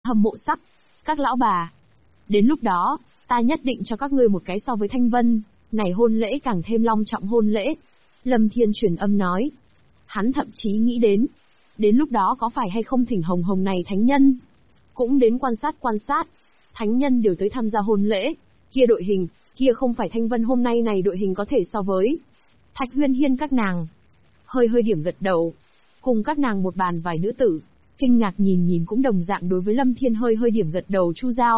hâm mộ sắp. Các lão bà, đến lúc đó, ta nhất định cho các ngươi một cái so với Thanh Vân, này hôn lễ càng thêm long trọng hôn lễ. Lâm Thiên truyền âm nói. Hắn thậm chí nghĩ đến lúc đó có phải hay không thỉnh Hồng Hồng này thánh nhân, cũng đến quan sát, thánh nhân đều tới tham gia hôn lễ, kia đội hình, kia không phải Thanh Vân hôm nay này đội hình có thể so với. Thạch Huyên Hiên các nàng, hơi điểm gật đầu, cùng các nàng một bàn vài nữ tử, kinh ngạc nhìn cũng đồng dạng đối với Lâm Thiên hơi điểm gật đầu.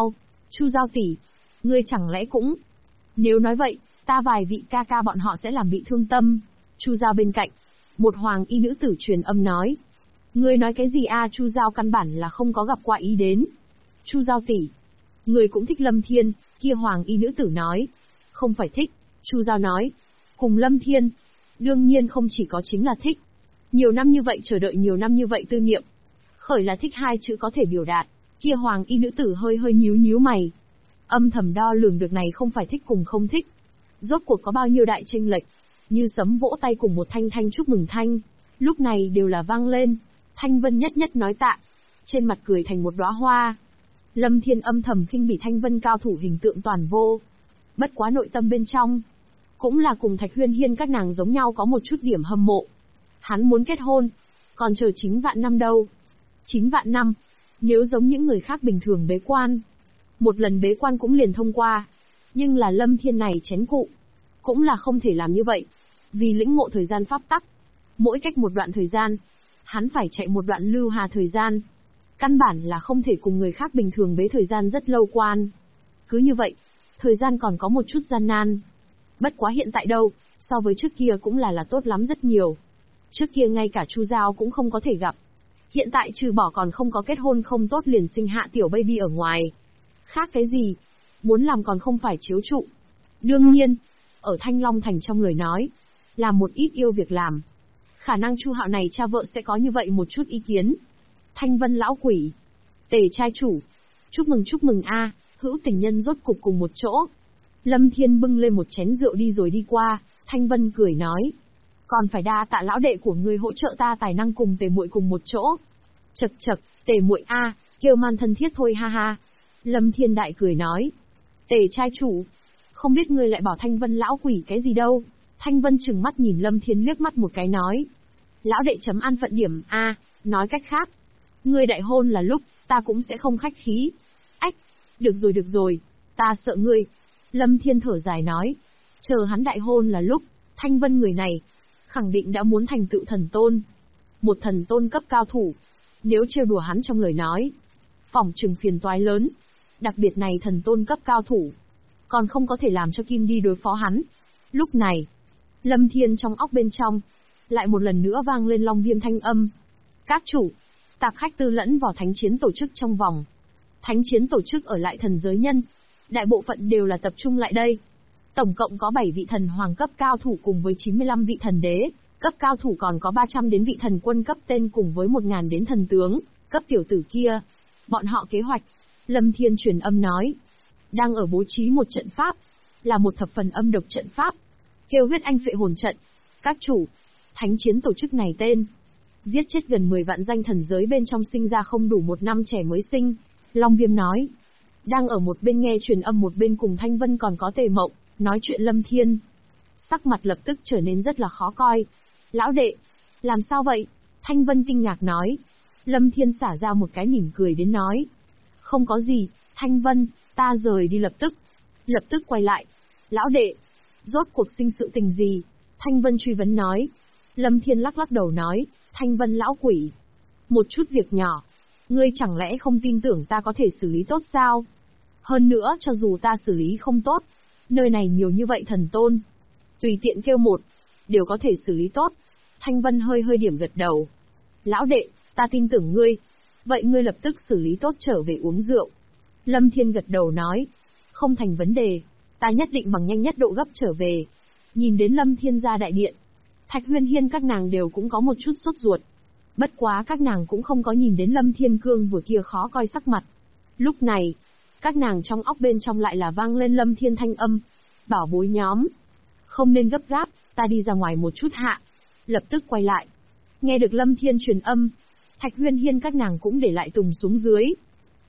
Chu Giao tỷ, ngươi chẳng lẽ cũng, nếu nói vậy, ta vài vị ca ca bọn họ sẽ làm bị thương tâm. Chu Giao bên cạnh, một hoàng y nữ tử truyền âm nói. Ngươi nói cái gì a? Chu Giao căn bản là không có gặp qua ý đến. Chu Giao tỷ, ngươi cũng thích Lâm Thiên, kia hoàng y nữ tử nói. Không phải thích, Chu Giao nói. Cùng Lâm Thiên, đương nhiên không chỉ có chính là thích. Nhiều năm như vậy chờ đợi, nhiều năm như vậy tư niệm. Khởi là thích hai chữ có thể biểu đạt, kia hoàng y nữ tử hơi nhíu mày. Âm thầm đo lường được này không phải thích cùng không thích. Rốt cuộc có bao nhiêu đại chênh lệch, như sấm vỗ tay cùng một thanh chúc mừng thanh, lúc này đều là vang lên. Thanh Vân nhất nói tạ, trên mặt cười thành một đóa hoa. Lâm Thiên âm thầm khinh bỉ Thanh Vân cao thủ hình tượng toàn vô. Bất quá nội tâm bên trong, cũng là cùng Thạch Huyên Hiên các nàng giống nhau có một chút điểm hâm mộ. Hắn muốn kết hôn, còn chờ 9 vạn năm đâu. 9 vạn năm, nếu giống những người khác bình thường bế quan, một lần bế quan cũng liền thông qua. Nhưng là Lâm Thiên này chén cụ, cũng là không thể làm như vậy. Vì lĩnh ngộ thời gian pháp tắc, mỗi cách một đoạn thời gian, hắn phải chạy một đoạn lưu hà thời gian. Căn bản là không thể cùng người khác bình thường bế thời gian rất lâu quan. Cứ như vậy, thời gian còn có một chút gian nan. Bất quá hiện tại đâu, so với trước kia cũng là tốt lắm rất nhiều. Trước kia ngay cả Chu Giao cũng không có thể gặp. Hiện tại trừ bỏ còn không có kết hôn không tốt liền sinh hạ tiểu baby ở ngoài. Khác cái gì? Muốn làm còn không phải chiếu trụ. Đương nhiên, ở Thanh Long Thành trong lời nói, là một ít yêu việc làm. Khả năng Chu Hạo này cha vợ sẽ có như vậy một chút ý kiến. Thanh Vân lão quỷ, Tề trai chủ, chúc mừng a, hữu tình nhân rốt cục cùng một chỗ. Lâm Thiên bưng lên một chén rượu đi rồi đi qua, Thanh Vân cười nói. Còn phải đa tạ lão đệ của ngươi hỗ trợ ta tài năng cùng Tề muội cùng một chỗ. Chậc, Tề muội a, kêu man thân thiết thôi ha ha. Lâm Thiên đại cười nói. Tề trai chủ, không biết ngươi lại bảo Thanh Vân lão quỷ cái gì đâu. Thanh Vân trừng mắt nhìn Lâm Thiên liếc mắt một cái nói. Lão đệ chấm an phận điểm a, nói cách khác, ngươi đại hôn là lúc, ta cũng sẽ không khách khí. Ách, được rồi, ta sợ ngươi. Lâm Thiên thở dài nói. Chờ hắn đại hôn là lúc, Thanh Vân người này, khẳng định đã muốn thành tựu thần tôn. Một thần tôn cấp cao thủ. Nếu trêu đùa hắn trong lời nói, phỏng chừng phiền toái lớn. Đặc biệt này thần tôn cấp cao thủ, còn không có thể làm cho Kim đi đối phó hắn. Lúc này, Lâm Thiên trong óc bên trong, lại một lần nữa vang lên Long Viêm thanh âm. Các chủ, tạp khách tư lẫn vào thánh chiến tổ chức trong vòng. Thánh chiến tổ chức ở lại thần giới nhân, đại bộ phận đều là tập trung lại đây. Tổng cộng có 7 vị thần hoàng cấp cao thủ cùng với 95 vị thần đế cấp cao thủ, còn có 300 đến vị thần quân cấp tên cùng với 1000 đến thần tướng cấp tiểu tử kia. Bọn họ kế hoạch, Lâm Thiên truyền âm nói, đang ở bố trí một trận pháp, là một thập phần âm độc trận pháp, kêu huyết anh phệ hồn trận. Các chủ, thánh chiến tổ chức này tên, giết chết gần 10 vạn danh thần giới bên trong sinh ra không đủ 1 năm trẻ mới sinh. Long Viêm nói, đang ở một bên nghe truyền âm một bên cùng Thanh Vân còn có Tề Mộng nói chuyện. Lâm Thiên sắc mặt lập tức trở nên rất là khó coi. Lão đệ, làm sao vậy? Thanh Vân kinh ngạc nói. Lâm Thiên xả ra một cái mỉm cười đến nói, không có gì, Thanh Vân, ta rời đi lập tức. Lập tức quay lại. Lão đệ, rốt cuộc sinh sự tình gì? Thanh Vân truy vấn nói. Lâm Thiên lắc đầu nói, Thanh Vân lão quỷ, một chút việc nhỏ, ngươi chẳng lẽ không tin tưởng ta có thể xử lý tốt sao? Hơn nữa cho dù ta xử lý không tốt, nơi này nhiều như vậy thần tôn, tùy tiện kêu một, đều có thể xử lý tốt. Thanh Vân hơi điểm gật đầu. Lão đệ, ta tin tưởng ngươi. Vậy ngươi lập tức xử lý tốt trở về uống rượu. Lâm Thiên gật đầu nói, không thành vấn đề, ta nhất định bằng nhanh nhất độ gấp trở về. Nhìn đến Lâm Thiên ra đại điện, Thạch Huyên Hiên các nàng đều cũng có một chút sốt ruột. Bất quá các nàng cũng không có nhìn đến Lâm Thiên Cương vừa kia khó coi sắc mặt. Lúc này, các nàng trong óc bên trong lại là vang lên Lâm Thiên thanh âm. Bảo bối nhóm, không nên gấp gáp, ta đi ra ngoài một chút hạ. Lập tức quay lại. Nghe được Lâm Thiên truyền âm, Thạch Huyên Hiên các nàng cũng để lại tùng xuống dưới.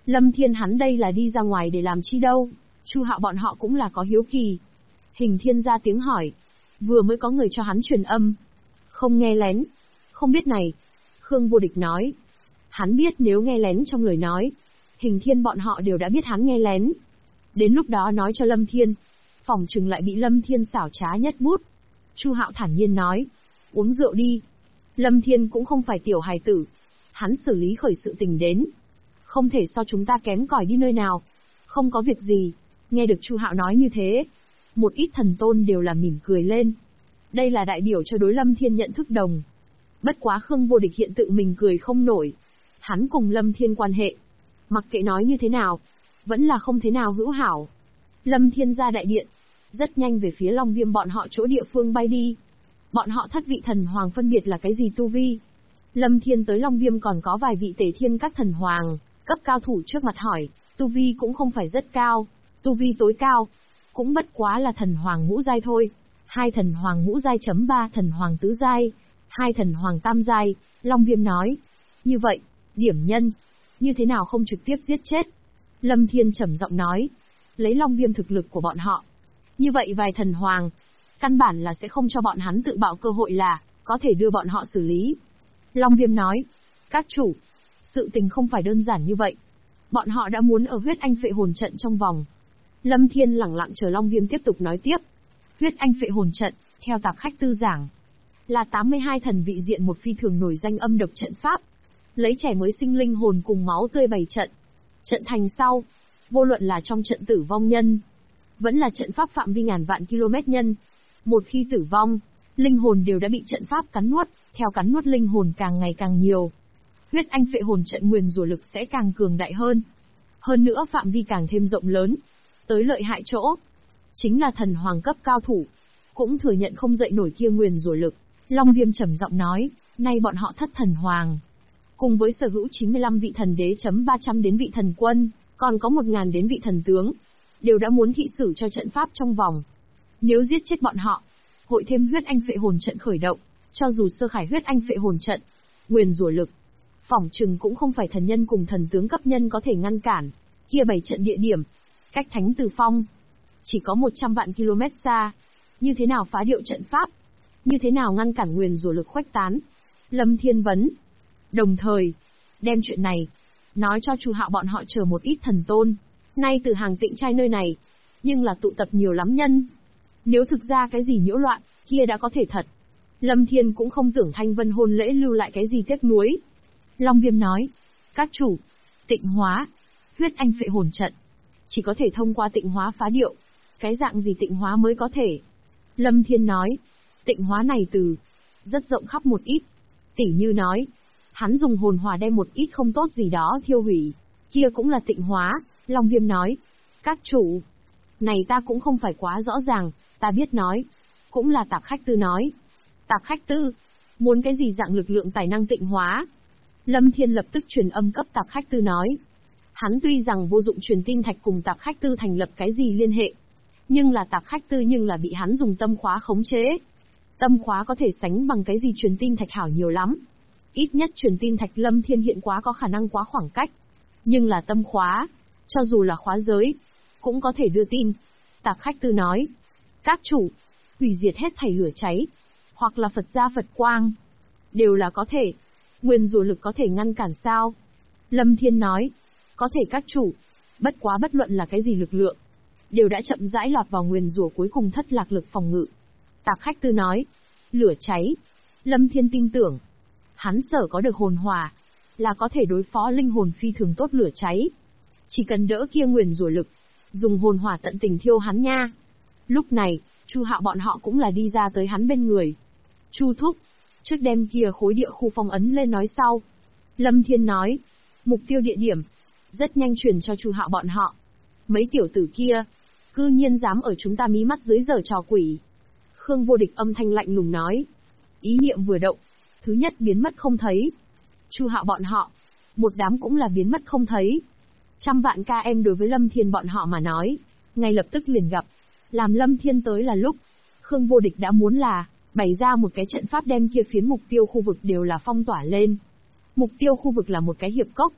Lâm Thiên hắn đây là đi ra ngoài để làm chi đâu? Chu Hạo bọn họ cũng là có hiếu kỳ. Hình Thiên ra tiếng hỏi. Vừa mới có người cho hắn truyền âm. Không nghe lén. Không biết này. Khương Vô Địch nói. Hắn biết nếu nghe lén trong lời nói, Hình Thiên bọn họ đều đã biết hắn nghe lén. Đến lúc đó nói cho Lâm Thiên, phỏng chừng lại bị Lâm Thiên xảo trá nhất bút. Chu Hạo thản nhiên nói. Uống rượu đi. Lâm Thiên cũng không phải tiểu hài tử. Hắn xử lý khởi sự tình đến. Không thể so chúng ta kém cỏi đi nơi nào. Không có việc gì. Nghe được Chu Hạo nói như thế, một ít thần tôn đều là mỉm cười lên. Đây là đại biểu cho đối Lâm Thiên nhận thức đồng. Bất quá Khương Vô Địch hiện tự mình cười không nổi. Hắn cùng Lâm Thiên quan hệ, mặc kệ nói như thế nào, vẫn là không thế nào hữu hảo. Lâm Thiên ra đại điện, rất nhanh về phía Long Viêm bọn họ chỗ địa phương bay đi. Bọn họ thất vị thần hoàng phân biệt là cái gì tu vi? Lâm Thiên tới Long Viêm còn có vài vị Tề Thiên các thần hoàng, cấp cao thủ trước mặt hỏi, tu vi cũng không phải rất cao, tu vi tối cao, cũng bất quá là thần hoàng ngũ giai thôi. 2 thần hoàng ngũ giai chấm 3 thần hoàng tứ giai, 2 thần hoàng tam giai. Long Viêm nói, như vậy, điểm nhân, như thế nào không trực tiếp giết chết? Lâm Thiên trầm giọng nói, lấy Long Viêm thực lực của bọn họ, như vậy vài thần hoàng, căn bản là sẽ không cho bọn hắn tự bạo cơ hội là có thể đưa bọn họ xử lý. Long Viêm nói, các chủ, sự tình không phải đơn giản như vậy. Bọn họ đã muốn ở huyết anh phệ hồn trận trong vòng. Lâm Thiên lẳng lặng chờ Long Viêm tiếp tục nói tiếp. Huyết anh phệ hồn trận, theo tạp khách tư giảng, là 82 thần vị diện một phi thường nổi danh âm độc trận pháp. Lấy trẻ mới sinh linh hồn cùng máu tươi bày trận. Trận thành sau, vô luận là trong trận tử vong nhân, vẫn là trận pháp phạm vi ngàn vạn km nhân. Một khi tử vong, linh hồn đều đã bị trận pháp cắn nuốt, theo cắn nuốt linh hồn càng ngày càng nhiều. Huyết anh phệ hồn trận nguyền rủa lực sẽ càng cường đại hơn. Hơn nữa phạm vi càng thêm rộng lớn. Tới lợi hại chỗ, chính là thần hoàng cấp cao thủ, cũng thừa nhận không dậy nổi kia nguyền rủa lực. Long Viêm trầm giọng nói, nay bọn họ thất thần hoàng, cùng với sở hữu 95 vị thần đế chấm 300 đến vị thần quân, còn có 1000 đến vị thần tướng, đều đã muốn thị xử cho trận pháp trong vòng. Nếu giết chết bọn họ, hội thêm huyết anh phệ hồn trận khởi động, cho dù sơ khải huyết anh phệ hồn trận, nguyền rủa lực, phỏng chừng cũng không phải thần nhân cùng thần tướng cấp nhân có thể ngăn cản. Kia 7 trận địa điểm, cách Thánh Từ Phong chỉ có 100 vạn km xa, như thế nào phá điệu trận pháp? Như thế nào ngăn cản nguyền rủa lực khuếch tán? Lâm Thiên vấn. Đồng thời, đem chuyện này nói cho Chu Hạo bọn họ chờ một ít thần tôn. Nay từ hàng Tịnh trai nơi này, nhưng là tụ tập nhiều lắm nhân. Nếu thực ra cái gì nhiễu loạn, kia đã có thể thật. Lâm Thiên cũng không tưởng Thanh Vân hôn lễ lưu lại cái gì tiếc nuối. Long Viêm nói, các chủ, tịnh hóa, huyết anh phệ hồn trận, chỉ có thể thông qua tịnh hóa phá điệu. Cái dạng gì tịnh hóa mới có thể? Lâm Thiên nói, tịnh hóa này từ rất rộng khắp một ít. Tỉ như nói, hắn dùng hồn hỏa đem một ít không tốt gì đó thiêu hủy, kia cũng là tịnh hóa. Long Viêm nói, các chủ, này ta cũng không phải quá rõ ràng, ta biết nói, cũng là tạp khách tư nói. Tạp khách tư, muốn cái gì dạng lực lượng tài năng tịnh hóa? Lâm Thiên lập tức truyền âm cấp tạp khách tư nói. Hắn tuy rằng vô dụng truyền tin thạch cùng tạp khách tư thành lập cái gì liên hệ, nhưng là tạp khách tư nhưng là bị hắn dùng tâm khóa khống chế. Tâm khóa có thể sánh bằng cái gì truyền tin thạch hảo nhiều lắm. Ít nhất truyền tin thạch Lâm Thiên hiện quá có khả năng quá khoảng cách. Nhưng là tâm khóa, cho dù là khóa giới, cũng có thể đưa tin. Tạp khách tư nói, các chủ, hủy diệt hết thảy lửa cháy, hoặc là Phật gia Phật quang, đều là có thể. Nguyên rủa lực có thể ngăn cản sao? Lâm Thiên nói, có thể các chủ, bất quá bất luận là cái gì lực lượng, đều đã chậm rãi lọt vào nguyền rủa cuối cùng thất lạc lực phòng ngự. Tạp khách tư nói, lửa cháy. Lâm Thiên tin tưởng, hắn sở có được hồn hỏa, là có thể đối phó linh hồn phi thường tốt lửa cháy. Chỉ cần đỡ kia nguyền rủa lực, dùng hồn hỏa tận tình thiêu hắn nha. Lúc này, Chu Hạo bọn họ cũng là đi ra tới hắn bên người. Chu thúc, trước đem kia khối địa khu phong ấn lên nói sau. Lâm Thiên nói, mục tiêu địa điểm, rất nhanh truyền cho Chu Hạo bọn họ. Mấy tiểu tử kia, cư nhiên dám ở chúng ta mí mắt dưới giở trò quỷ. Khương Vô Địch âm thanh lạnh lùng nói. Ý niệm vừa động, thứ nhất biến mất không thấy. Chu Hạo bọn họ, một đám cũng là biến mất không thấy. Trăm vạn ca em đối với Lâm Thiên bọn họ mà nói, ngay lập tức liền gặp. Làm Lâm Thiên tới là lúc, Khương Vô Địch đã muốn là bày ra một cái trận pháp đem kia phiến mục tiêu khu vực đều là phong tỏa lên. Mục tiêu khu vực là một cái hiệp cốc,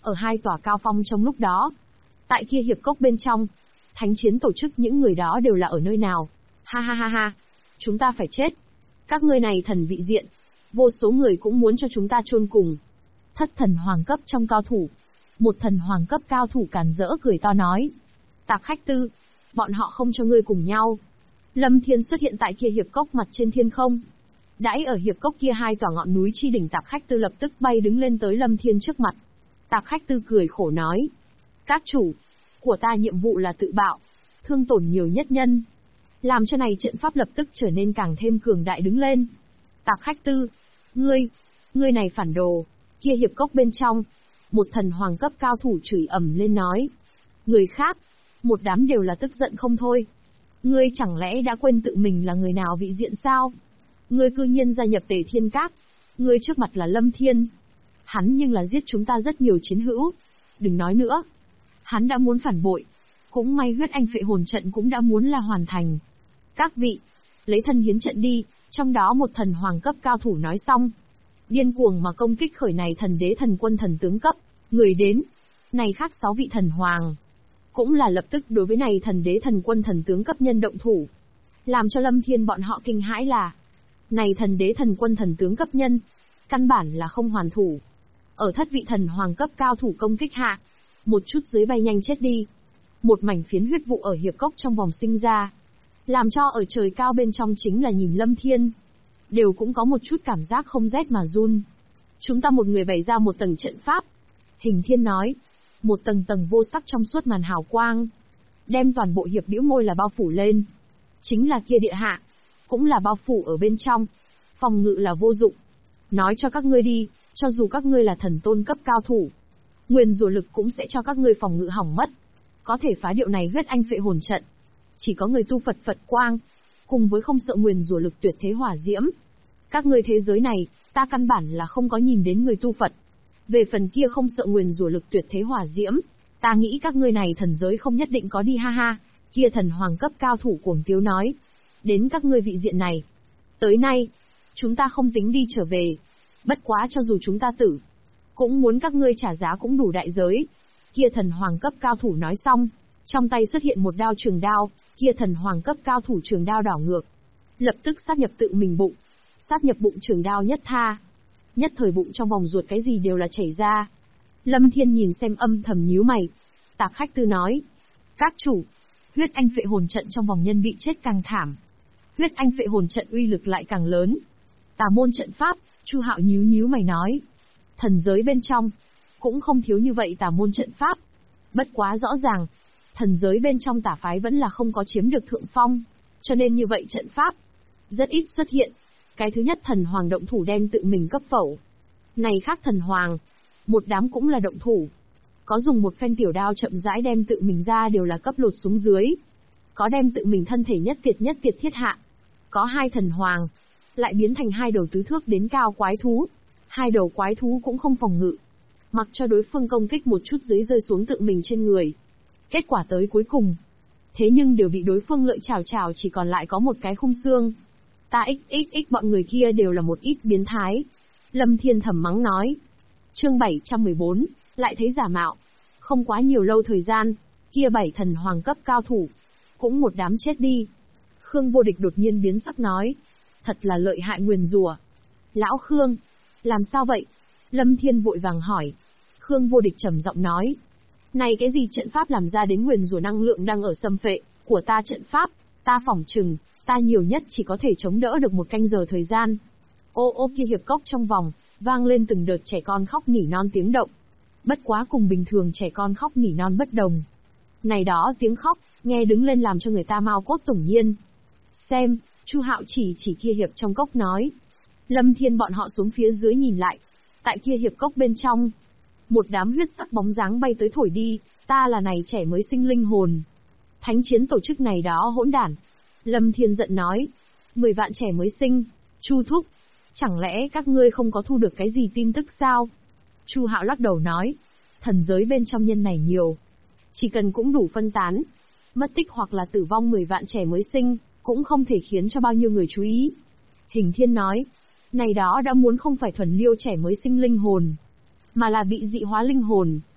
ở hai tòa cao phong trong lúc đó. Tại kia hiệp cốc bên trong, thánh chiến tổ chức những người đó đều là ở nơi nào? Ha ha ha ha, chúng ta phải chết. Các ngươi này thần vị diện, vô số người cũng muốn cho chúng ta chôn cùng. Thất thần hoàng cấp trong cao thủ. Một thần hoàng cấp cao thủ càn rỡ cười to nói. Tạp Khách Tư, bọn họ không cho ngươi cùng nhau. Lâm Thiên xuất hiện tại kia hiệp cốc mặt trên thiên không. Đãi ở hiệp cốc kia hai tòa ngọn núi chi đỉnh, Tạp Khách Tư lập tức bay đứng lên tới Lâm Thiên trước mặt. Tạp Khách Tư cười khổ nói. Các chủ, của ta nhiệm vụ là tự bạo, thương tổn nhiều nhất nhân. Làm cho này trận pháp lập tức trở nên càng thêm cường đại đứng lên. Tạp Khách Tư, ngươi này phản đồ. Kia hiệp cốc bên trong, một thần hoàng cấp cao thủ chửi ầm lên nói. Người khác, một đám đều là tức giận không thôi. Ngươi chẳng lẽ đã quên tự mình là người nào vị diện sao? Ngươi cư nhiên gia nhập Tề Thiên Các. Ngươi trước mặt là Lâm Thiên. Hắn nhưng là giết chúng ta rất nhiều chiến hữu. Đừng nói nữa. Hắn đã muốn phản bội. Cũng may huyết anh phệ hồn trận cũng đã muốn là hoàn thành. Các vị, lấy thân hiến trận đi. Trong đó một thần hoàng cấp cao thủ nói xong, điên cuồng mà công kích khởi này thần đế thần quân thần tướng cấp. Người đến, này khác 6 vị thần hoàng. Cũng là lập tức đối với này thần đế thần quân thần tướng cấp nhân động thủ. Làm cho Lâm Thiên bọn họ kinh hãi là, này thần đế thần quân thần tướng cấp nhân, căn bản là không hoàn thủ. Ở thất vị thần hoàng cấp cao thủ công kích hạ, một chút dưới bay nhanh chết đi. Một mảnh phiến huyết vụ ở hiệp cốc trong vòng sinh ra. Làm cho ở trời cao bên trong chính là nhìn Lâm Thiên, đều cũng có một chút cảm giác không rét mà run. Chúng ta một người bày ra một tầng trận pháp. Hình Thiên nói, một tầng tầng vô sắc trong suốt màn hào quang, đem toàn bộ hiệp bĩu môi là bao phủ lên. Chính là kia địa hạ, cũng là bao phủ ở bên trong. Phòng ngự là vô dụng. Nói cho các ngươi đi, cho dù các ngươi là thần tôn cấp cao thủ, nguyền rủa lực cũng sẽ cho các ngươi phòng ngự hỏng mất. Có thể phá điệu này huyết anh phệ hồn trận, chỉ có người tu Phật Phật quang, cùng với không sợ nguyền rủa lực tuyệt thế hỏa diễm. Các ngươi thế giới này, ta căn bản là không có nhìn đến người tu Phật. Về phần kia không sợ nguyền rủa lực tuyệt thế hỏa diễm, ta nghĩ các ngươi này thần giới không nhất định có đi ha ha. Kia thần hoàng cấp cao thủ cuồng tiếu nói. Đến các ngươi vị diện này. Tới nay, chúng ta không tính đi trở về. Bất quá cho dù chúng ta tử, cũng muốn các ngươi trả giá cũng đủ đại giới. Kia thần hoàng cấp cao thủ nói xong, trong tay xuất hiện một đao trường đao, kia thần hoàng cấp cao thủ trường đao đảo ngược. Lập tức sát nhập tự mình bụng. Sát nhập bụng trường đao nhất tha. Nhất thời bụng trong vòng ruột cái gì đều là chảy ra. Lâm Thiên nhìn xem âm thầm nhíu mày. Tạp Khách Tư nói. Các chủ, huyết anh phệ hồn trận trong vòng nhân bị chết càng thảm. Huyết anh phệ hồn trận uy lực lại càng lớn. Tà môn trận pháp, Chu Hạo nhíu mày nói. Thần giới bên trong, cũng không thiếu như vậy tà môn trận pháp. Bất quá rõ ràng, thần giới bên trong tà phái vẫn là không có chiếm được thượng phong. Cho nên như vậy trận pháp, rất ít xuất hiện. Cái thứ nhất thần hoàng động thủ đem tự mình cấp phẩu. Này khác thần hoàng, một đám cũng là động thủ. Có dùng một phen tiểu đao chậm rãi đem tự mình ra đều là cấp lột xuống dưới. Có đem tự mình thân thể nhất tiệt thiết hạ. Có hai thần hoàng, lại biến thành hai đầu tứ thước đến cao quái thú. Hai đầu quái thú cũng không phòng ngự. Mặc cho đối phương công kích một chút dưới rơi xuống tự mình trên người. Kết quả tới cuối cùng. Thế nhưng đều bị đối phương lợi chảo chỉ còn lại có một cái khung xương. Ta xxx bọn người kia đều là một ít biến thái. Lâm Thiên thầm mắng nói. Chương 714, lại thấy giả mạo. Không quá nhiều lâu thời gian, kia 7 thần hoàng cấp cao thủ, cũng một đám chết đi. Khương Vô Địch đột nhiên biến sắc nói. Thật là lợi hại nguyền rủa. Lão Khương, làm sao vậy? Lâm Thiên vội vàng hỏi. Khương Vô Địch trầm giọng nói. Này cái gì trận pháp làm ra đến nguyền rủa năng lượng đang ở xâm phệ của ta trận pháp, ta phỏng chừng, ta nhiều nhất chỉ có thể chống đỡ được một canh giờ thời gian. Ô kia hiệp cốc trong vòng, vang lên từng đợt trẻ con khóc nỉ non tiếng động. Bất quá cùng bình thường trẻ con khóc nỉ non bất đồng. Này đó tiếng khóc, nghe đứng lên làm cho người ta mau cốt tủng nhiên. Xem, Chu Hạo chỉ kia hiệp trong cốc nói. Lâm Thiên bọn họ xuống phía dưới nhìn lại. Tại kia hiệp cốc bên trong, một đám huyết sắc bóng dáng bay tới thổi đi, ta là này trẻ mới sinh linh hồn. Thánh chiến tổ chức này đó hỗn đản. Lâm Thiên giận nói. 10 vạn trẻ mới sinh, Chu thúc, chẳng lẽ các ngươi không có thu được cái gì tin tức sao? Chu Hạo lắc đầu nói. Thần giới bên trong nhân này nhiều. Chỉ cần cũng đủ phân tán, mất tích hoặc là tử vong 10 vạn trẻ mới sinh, cũng không thể khiến cho bao nhiêu người chú ý. Hình Thiên nói. Này đó đã muốn không phải thuần liêu trẻ mới sinh linh hồn, mà là bị dị hóa linh hồn.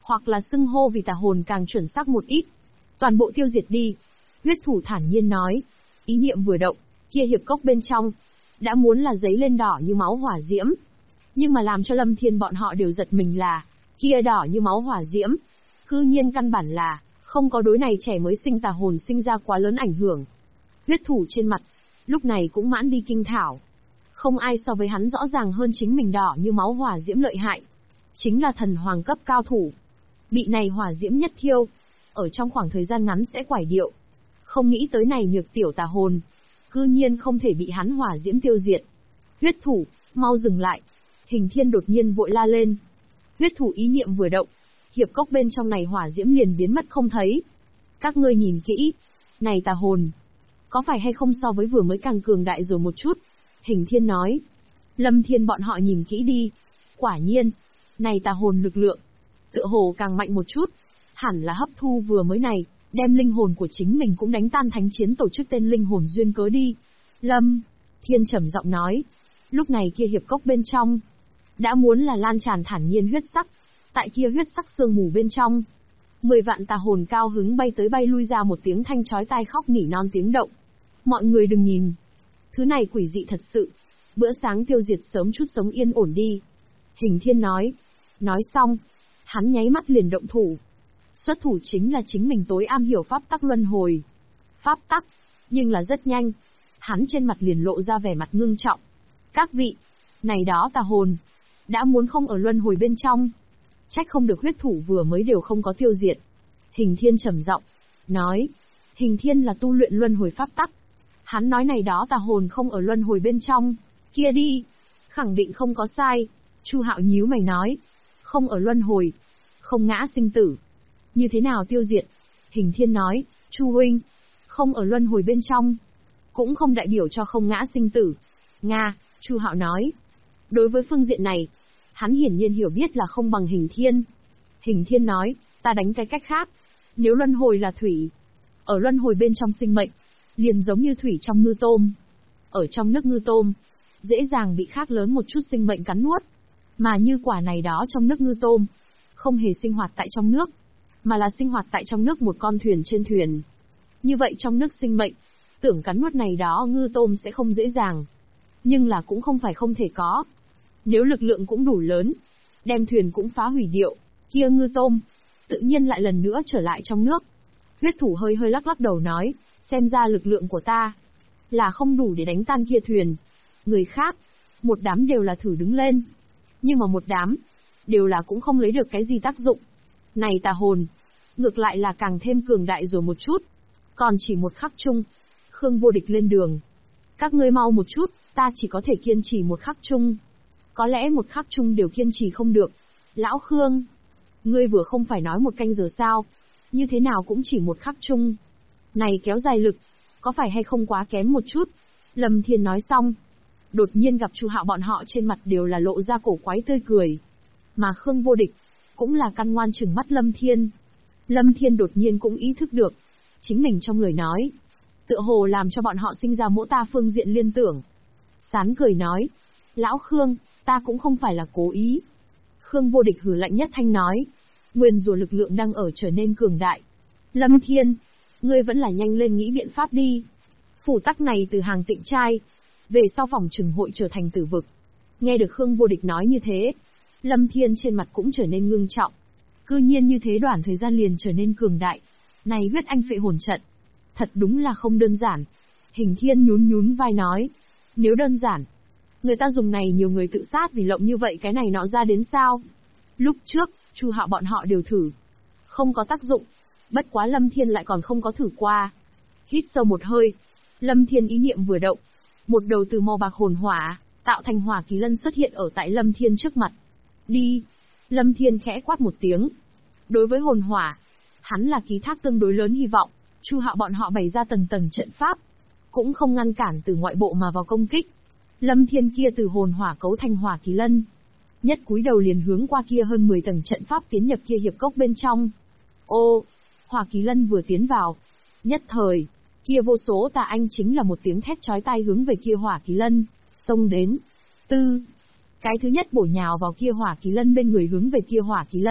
hoặc là xưng hô vì tà hồn càng chuẩn xác một ít. Toàn bộ tiêu diệt đi. Huyết thủ thản nhiên nói. Ý niệm vừa động, kia hiệp cốc bên trong đã muốn là giấy lên đỏ như máu hỏa diễm. Nhưng mà làm cho Lâm Thiên bọn họ đều giật mình là, kia đỏ như máu hỏa diễm, cư nhiên căn bản là không có đối này trẻ mới sinh tà hồn sinh ra quá lớn ảnh hưởng. Huyết thủ trên mặt lúc này cũng mãn đi kinh thảo. Không ai so với hắn rõ ràng hơn chính mình đỏ như máu hỏa diễm lợi hại. Chính là thần hoàng cấp cao thủ. Bị này hỏa diễm nhất thiêu, ở trong khoảng thời gian ngắn sẽ quải điệu. Không nghĩ tới này nhược tiểu tà hồn, cư nhiên không thể bị hắn hỏa diễm tiêu diệt. Huyết thủ, mau dừng lại. Hình Thiên đột nhiên vội la lên. Huyết thủ ý niệm vừa động, hiệp cốc bên trong này hỏa diễm liền biến mất không thấy. Các ngươi nhìn kỹ, này tà hồn, có phải hay không so với vừa mới càng cường đại rồi một chút? Hình Thiên nói. Lâm Thiên bọn họ nhìn kỹ đi. Quả nhiên, này tà hồn lực lượng, tựa hồ càng mạnh một chút. Hẳn là hấp thu vừa mới này, đem linh hồn của chính mình cũng đánh tan thánh chiến tổ chức tên linh hồn duyên cớ đi. Lâm Thiên trầm giọng nói. Lúc này kia hiệp cốc bên trong đã muốn là lan tràn thản nhiên huyết sắc. Tại kia huyết sắc sương mù bên trong, 10 vạn tà hồn cao hứng bay tới bay lui ra một tiếng thanh chói tai khóc nỉ non tiếng động. Mọi người đừng nhìn. Thứ này quỷ dị thật sự. Bữa sáng tiêu diệt sớm chút sống yên ổn đi. Hình Thiên nói. Nói xong, hắn nháy mắt liền động thủ. Xuất thủ chính là chính mình tối am hiểu pháp tắc luân hồi. Pháp tắc, nhưng là rất nhanh. Hắn trên mặt liền lộ ra vẻ mặt ngưng trọng. Các vị, này đó tà hồn, đã muốn không ở luân hồi bên trong. Trách không được huyết thủ vừa mới đều không có tiêu diệt. Hình Thiên trầm giọng nói. Hình Thiên là tu luyện luân hồi pháp tắc. Hắn nói này đó tà hồn không ở luân hồi bên trong. Kia đi, khẳng định không có sai. Chu Hạo nhíu mày nói. Không ở luân hồi, không ngã sinh tử. Như thế nào tiêu diệt? Hình Thiên nói. Chu huynh, không ở luân hồi bên trong, cũng không đại biểu cho không ngã sinh tử. Nga, Chu Hạo nói. Đối với phương diện này, hắn hiển nhiên hiểu biết là không bằng Hình Thiên. Hình Thiên nói, ta đánh cái cách khác. Nếu luân hồi là thủy, ở luân hồi bên trong sinh mệnh, liền giống như thủy trong ngư tôm. Ở trong nước ngư tôm, dễ dàng bị khác lớn một chút sinh mệnh cắn nuốt. Mà như quả này đó trong nước ngư tôm, không hề sinh hoạt tại trong nước, mà là sinh hoạt tại trong nước một con thuyền trên thuyền. Như vậy trong nước sinh mệnh, tưởng cắn nuốt này đó ngư tôm sẽ không dễ dàng. Nhưng là cũng không phải không thể có. Nếu lực lượng cũng đủ lớn, đem thuyền cũng phá hủy điệu, kia ngư tôm, tự nhiên lại lần nữa trở lại trong nước. Huyết thủ hơi hơi lắc lắc đầu nói, xem ra lực lượng của ta là không đủ để đánh tan kia thuyền. Người khác, một đám đều là thử đứng lên. Nhưng mà một đám, đều là cũng không lấy được cái gì tác dụng. Này tà hồn, ngược lại là càng thêm cường đại rồi một chút. Còn chỉ một khắc chung, Khương Vô Địch lên đường. Các ngươi mau một chút, ta chỉ có thể kiên trì một khắc chung. Có lẽ một khắc chung đều kiên trì không được. Lão Khương, ngươi vừa không phải nói một canh giờ sao? Như thế nào cũng chỉ một khắc chung. Này kéo dài lực, có phải hay không quá kém một chút? Lâm Thiên nói xong, đột nhiên gặp Chu Hạo bọn họ trên mặt đều là lộ ra cổ quái tươi cười. Mà Khương Vô Địch, cũng là căn ngoan trừng mắt Lâm Thiên. Lâm Thiên đột nhiên cũng ý thức được, chính mình trong lời nói, tựa hồ làm cho bọn họ sinh ra mỗ ta phương diện liên tưởng. Sán cười nói, Lão Khương, ta cũng không phải là cố ý. Khương Vô Địch hừ lạnh nhất thanh nói, nguyên rủa lực lượng đang ở trở nên cường đại. Lâm Thiên, ngươi vẫn là nhanh lên nghĩ biện pháp đi. Phủ tắc này từ hàng tịnh trai, về sau phòng trừng hội trở thành tử vực. Nghe được Khương Vô Địch nói như thế, Lâm Thiên trên mặt cũng trở nên ngưng trọng. Cư nhiên như thế đoạn thời gian liền trở nên cường đại. Này huyết anh phệ hồn trận, thật đúng là không đơn giản. Hình Thiên nhún nhún vai nói, nếu đơn giản, người ta dùng này nhiều người tự sát vì lộng như vậy cái này nọ ra đến sao? Lúc trước, Chu Hạo bọn họ đều thử, không có tác dụng. Bất quá Lâm Thiên lại còn không có thử qua. Hít sâu một hơi, Lâm Thiên ý niệm vừa động, một đầu từ màu bạc hồn hỏa, tạo thành hỏa kỳ lân xuất hiện ở tại Lâm Thiên trước mặt. Đi! Lâm Thiên khẽ quát một tiếng. Đối với hồn hỏa, hắn là ký thác tương đối lớn hy vọng. Chu Hạo bọn họ bày ra tầng tầng trận pháp, cũng không ngăn cản từ ngoại bộ mà vào công kích. Lâm Thiên kia từ hồn hỏa cấu thành hỏa kỳ lân, nhất cúi đầu liền hướng qua kia hơn 10 tầng trận pháp tiến nhập kia hiệp cốc bên trong. Ô, hỏa kỳ lân vừa tiến vào, nhất thời, kia vô số tà anh chính là một tiếng thét chói tai hướng về kia hỏa kỳ lân, xông đến. Tư, cái thứ nhất bổ nhào vào kia hỏa kỳ lân bên người hướng về kia hỏa kỳ lân,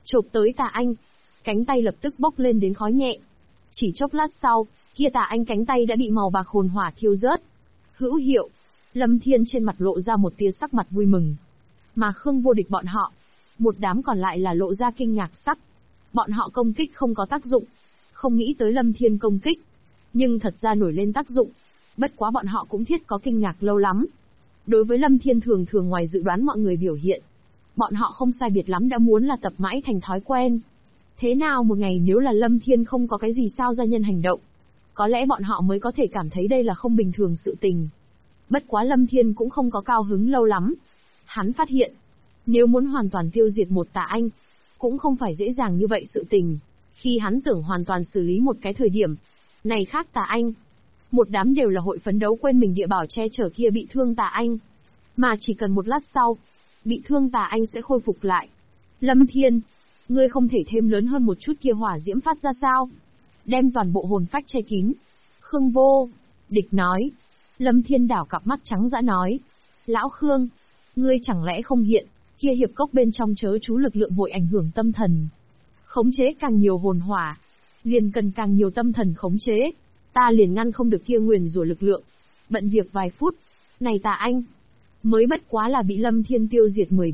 chộp tới Tà Anh. Cánh tay lập tức bốc lên đến khói nhẹ. Chỉ chốc lát sau, kia Tà Anh cánh tay đã bị màu bạc hồn hỏa thiêu rớt. Hữu hiệu. Lâm Thiên trên mặt lộ ra một tia sắc mặt vui mừng. Mà Khương Vô Địch bọn họ, một đám còn lại là lộ ra kinh ngạc sắc. Bọn họ công kích không có tác dụng, không nghĩ tới Lâm Thiên công kích, nhưng thật ra nổi lên tác dụng. Bất quá bọn họ cũng thiết có kinh ngạc lâu lắm. Đối với Lâm Thiên thường thường ngoài dự đoán mọi người biểu hiện, bọn họ không sai biệt lắm đã muốn là tập mãi thành thói quen. Thế nào một ngày nếu là Lâm Thiên không có cái gì sao gia nhân hành động, có lẽ bọn họ mới có thể cảm thấy đây là không bình thường sự tình. Bất quá Lâm Thiên cũng không có cao hứng lâu lắm. Hắn phát hiện, nếu muốn hoàn toàn tiêu diệt một Tà Anh, cũng không phải dễ dàng như vậy sự tình. Khi hắn tưởng hoàn toàn xử lý một cái thời điểm, này khác Tà Anh. Một đám đều là hội phấn đấu quên mình địa bảo che chở kia bị thương Tà Anh. Mà chỉ cần một lát sau, bị thương Tà Anh sẽ khôi phục lại. Lâm Thiên, ngươi không thể thêm lớn hơn một chút kia hỏa diễm phát ra sao? Đem toàn bộ hồn phách che kín. Khương Vô Địch nói. Lâm Thiên đảo cặp mắt trắng dã nói. Lão Khương, ngươi chẳng lẽ không hiện, kia hiệp cốc bên trong chớ chú lực lượng vội ảnh hưởng tâm thần. Khống chế càng nhiều hồn hỏa, liền cần càng nhiều tâm thần khống chế. Ta liền ngăn không được kia nguyền rủa lực lượng. Bận việc vài phút, này Tà Anh, mới bất quá là bị Lâm Thiên tiêu diệt 10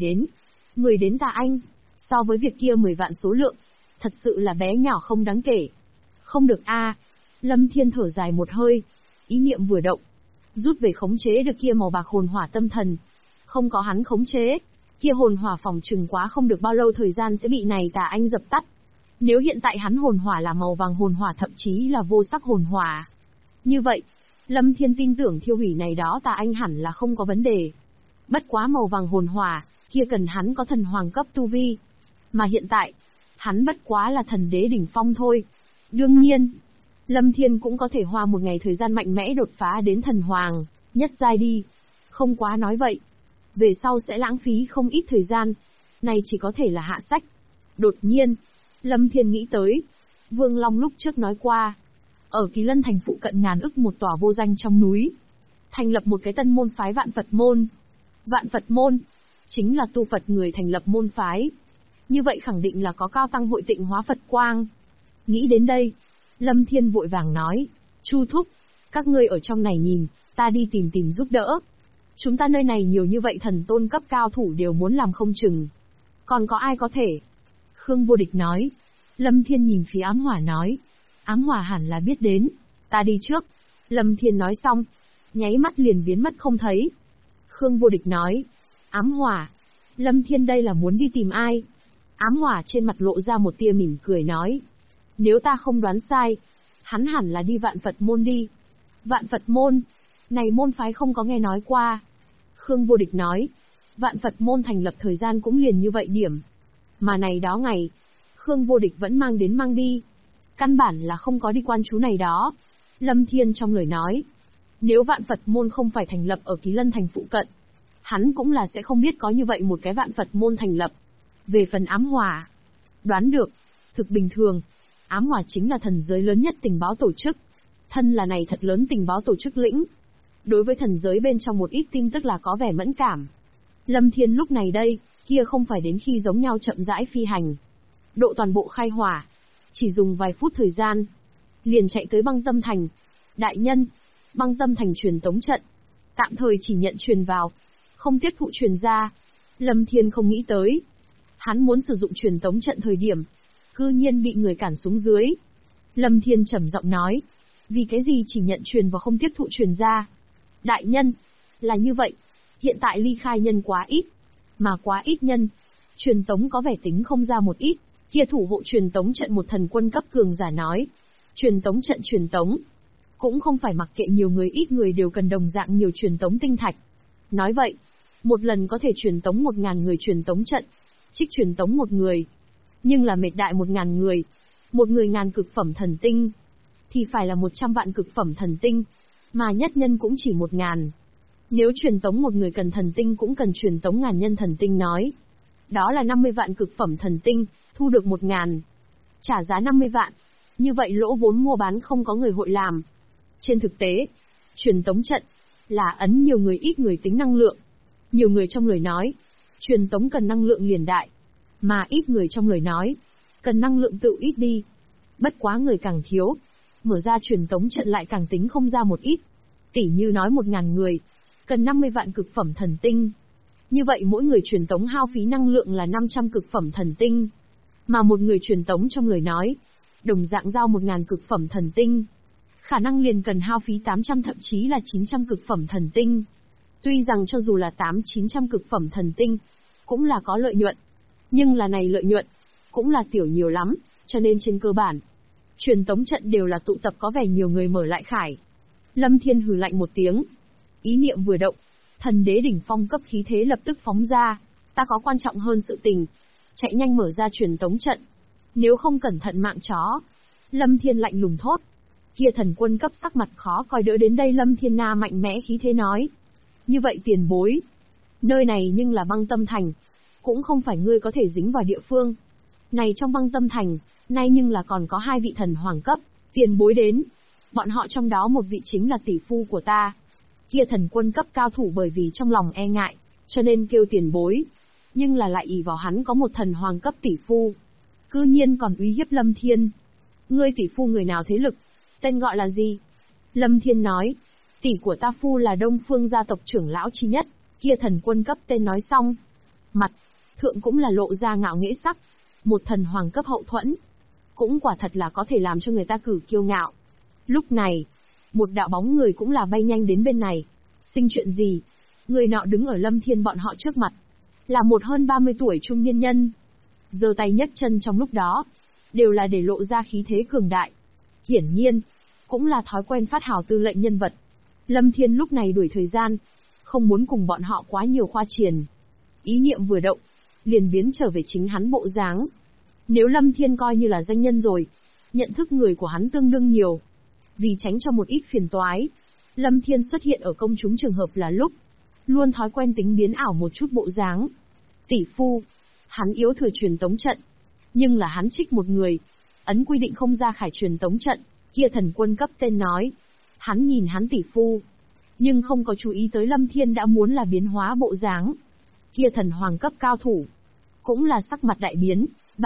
đến Tà Anh. So với việc kia 10 vạn số lượng, thật sự là bé nhỏ không đáng kể. Không được a. Lâm Thiên thở dài một hơi, ý niệm vừa động, rút về khống chế được kia màu bạc hồn hỏa tâm thần. Không có hắn khống chế, kia hồn hỏa phòng trừng quá không được bao lâu thời gian sẽ bị này Tà Anh dập tắt. Nếu hiện tại hắn hồn hỏa là màu vàng hồn hỏa thậm chí là vô sắc hồn hỏa, như vậy, Lâm Thiên tin tưởng thiêu hủy này đó Tà Anh hẳn là không có vấn đề. Bất quá màu vàng hồn hỏa, kia cần hắn có thần hoàng cấp tu vi. Mà hiện tại, hắn bất quá là thần đế đỉnh phong thôi. Đương nhiên, Lâm Thiên cũng có thể hoa một ngày thời gian mạnh mẽ đột phá đến thần hoàng, nhất giai đi. Không quá nói vậy. Về sau sẽ lãng phí không ít thời gian. Này chỉ có thể là hạ sách. Đột nhiên, Lâm Thiên nghĩ tới. Vương Long lúc trước nói qua. Ở Kỳ Lân thành phụ cận ngàn ức một tòa vô danh trong núi. Thành lập một cái tân môn phái Vạn Phật môn. Vạn Phật môn, chính là tu Phật người thành lập môn phái. Như vậy khẳng định là có cao tăng hội tịnh hóa Phật quang. Nghĩ đến đây, Lâm Thiên vội vàng nói, Chu Thúc, các ngươi ở trong này nhìn, ta đi tìm giúp đỡ. Chúng ta nơi này nhiều như vậy thần tôn cấp cao thủ đều muốn làm không chừng. Còn có ai có thể? Khương Vô Địch nói. Lâm Thiên nhìn phía Ám Hỏa nói, Ám Hỏa hẳn là biết đến, ta đi trước. Lâm Thiên nói xong, nháy mắt liền biến mất không thấy. Khương Vô Địch nói, Ám Hỏa, Lâm Thiên đây là muốn đi tìm ai? Ám Hỏa trên mặt lộ ra một tia mỉm cười nói, nếu ta không đoán sai, hắn hẳn là đi Vạn Phật môn đi. Vạn Phật môn, này môn phái không có nghe nói qua. Khương Vô Địch nói, Vạn Phật môn thành lập thời gian cũng liền như vậy điểm. Mà này đó ngày, Khương Vô Địch vẫn mang đến mang đi. Căn bản là không có đi quan chú này đó. Lâm Thiên trong lời nói, nếu Vạn Phật môn không phải thành lập ở Kỳ Lân thành phụ cận, hắn cũng là sẽ không biết có như vậy một cái Vạn Phật môn thành lập. Về phần Ám Hỏa, đoán được, thực bình thường, Ám Hỏa chính là thần giới lớn nhất tình báo tổ chức. Thân là này thật lớn tình báo tổ chức lĩnh. Đối với thần giới bên trong một ít tin tức là có vẻ mẫn cảm. Lâm Thiên lúc này đây, kia không phải đến khi giống nhau chậm rãi phi hành. Độ toàn bộ khai hỏa, chỉ dùng vài phút thời gian, liền chạy tới Băng Tâm Thành. Đại nhân, Băng Tâm Thành truyền tống trận, tạm thời chỉ nhận truyền vào, không tiếp thụ truyền ra. Lâm Thiên không nghĩ tới, hắn muốn sử dụng truyền tống trận thời điểm, cư nhiên bị người cản xuống dưới. Lâm Thiên trầm giọng nói, vì cái gì chỉ nhận truyền và không tiếp thụ truyền ra? Đại nhân, là như vậy, hiện tại ly khai nhân quá ít, mà quá ít nhân, truyền tống có vẻ tính không ra một ít. Kia thủ hộ truyền tống trận một thần quân cấp cường giả nói, truyền tống trận truyền tống, cũng không phải mặc kệ nhiều người ít người đều cần đồng dạng nhiều truyền tống tinh thạch. Nói vậy, một lần có thể truyền tống 1000 người truyền tống trận, trích truyền tống một người. Nhưng là mệt đại 1000 người, một người ngàn cực phẩm thần tinh, thì phải là 100 vạn cực phẩm thần tinh, mà nhất nhân cũng chỉ 1000. Nếu truyền tống một người cần thần tinh cũng cần truyền tống ngàn nhân thần tinh nói. Đó là 50 vạn cực phẩm thần tinh, thu được 1000. Trả giá 50 vạn. Như vậy lỗ vốn mua bán không có người hội làm. Trên thực tế, truyền tống trận là ấn nhiều người ít người tính năng lượng. Nhiều người trong lời nói, truyền tống cần năng lượng liền đại. Mà ít người trong lời nói, cần năng lượng tự ít đi. Bất quá người càng thiếu, mở ra truyền tống trận lại càng tính không ra một ít. Tỉ như nói 1000 người, cần 50 vạn cực phẩm thần tinh. Như vậy mỗi người truyền tống hao phí năng lượng là 500 cực phẩm thần tinh. Mà một người truyền tống trong lời nói, đồng dạng giao 1000 cực phẩm thần tinh. Khả năng liền cần hao phí 800 thậm chí là 900 cực phẩm thần tinh. Tuy rằng cho dù là 8-900 cực phẩm thần tinh, cũng là có lợi nhuận. Nhưng là này lợi nhuận, cũng là tiểu nhiều lắm, cho nên trên cơ bản, truyền tống trận đều là tụ tập có vẻ nhiều người mở lại khải. Lâm Thiên hừ lạnh một tiếng. Ý niệm vừa động, thần đế đỉnh phong cấp khí thế lập tức phóng ra. Ta có quan trọng hơn sự tình. Chạy nhanh mở ra truyền tống trận. Nếu không cẩn thận mạng chó. Lâm Thiên lạnh lùng thốt. Kia thần quân cấp sắc mặt khó coi đỡ đến đây Lâm Thiên Na mạnh mẽ khí thế nói. Như vậy tiền bối. Nơi này nhưng là băng tâm thành. Cũng không phải ngươi có thể dính vào địa phương. Này trong băng tâm thành, nay nhưng là còn có 2 vị thần hoàng cấp. Tiền bối đến. Bọn họ trong đó một vị chính là tỷ phu của ta. Kia thần quân cấp cao thủ bởi vì trong lòng e ngại, cho nên kêu tiền bối. Nhưng là lại ỷ vào hắn có một thần hoàng cấp tỷ phu. Cư nhiên còn uy hiếp Lâm Thiên. Ngươi tỷ phu người nào thế lực? Tên gọi là gì? Lâm Thiên nói. Tỷ của ta phu là Đông Phương gia tộc trưởng lão chi nhất. Kia thần quân cấp tên nói xong. Mặt, thượng cũng là lộ ra ngạo nghễ sắc. Một thần hoàng cấp hậu thuẫn. Cũng quả thật là có thể làm cho người ta cử kiêu ngạo. Lúc này, một đạo bóng người cũng là bay nhanh đến bên này. Sinh chuyện gì? Người nọ đứng ở Lâm Thiên bọn họ trước mặt. Là một hơn 30 tuổi trung niên nhân. Giơ tay nhấc chân trong lúc đó. Đều là để lộ ra khí thế cường đại. Hiển nhiên, cũng là thói quen phát hào tư lệnh nhân vật. Lâm Thiên lúc này đuổi thời gian. Không muốn cùng bọn họ quá nhiều khoa triền. Ý niệm vừa động, liền biến trở về chính hắn bộ dáng. Nếu Lâm Thiên coi như là danh nhân rồi, nhận thức người của hắn tương đương nhiều. Vì tránh cho một ít phiền toái, Lâm Thiên xuất hiện ở công chúng trường hợp là lúc, luôn thói quen tính biến ảo một chút bộ dáng. Tỷ phu, hắn yếu thừa truyền tống trận, nhưng là hắn trích một người, ấn quy định không ra khải truyền tống trận, kia thần quân cấp tên nói. Hắn nhìn hắn tỷ phu, nhưng không có chú ý tới Lâm Thiên đã muốn là biến hóa bộ dáng. Kia thần hoàng cấp cao thủ, cũng là sắc mặt đại biến.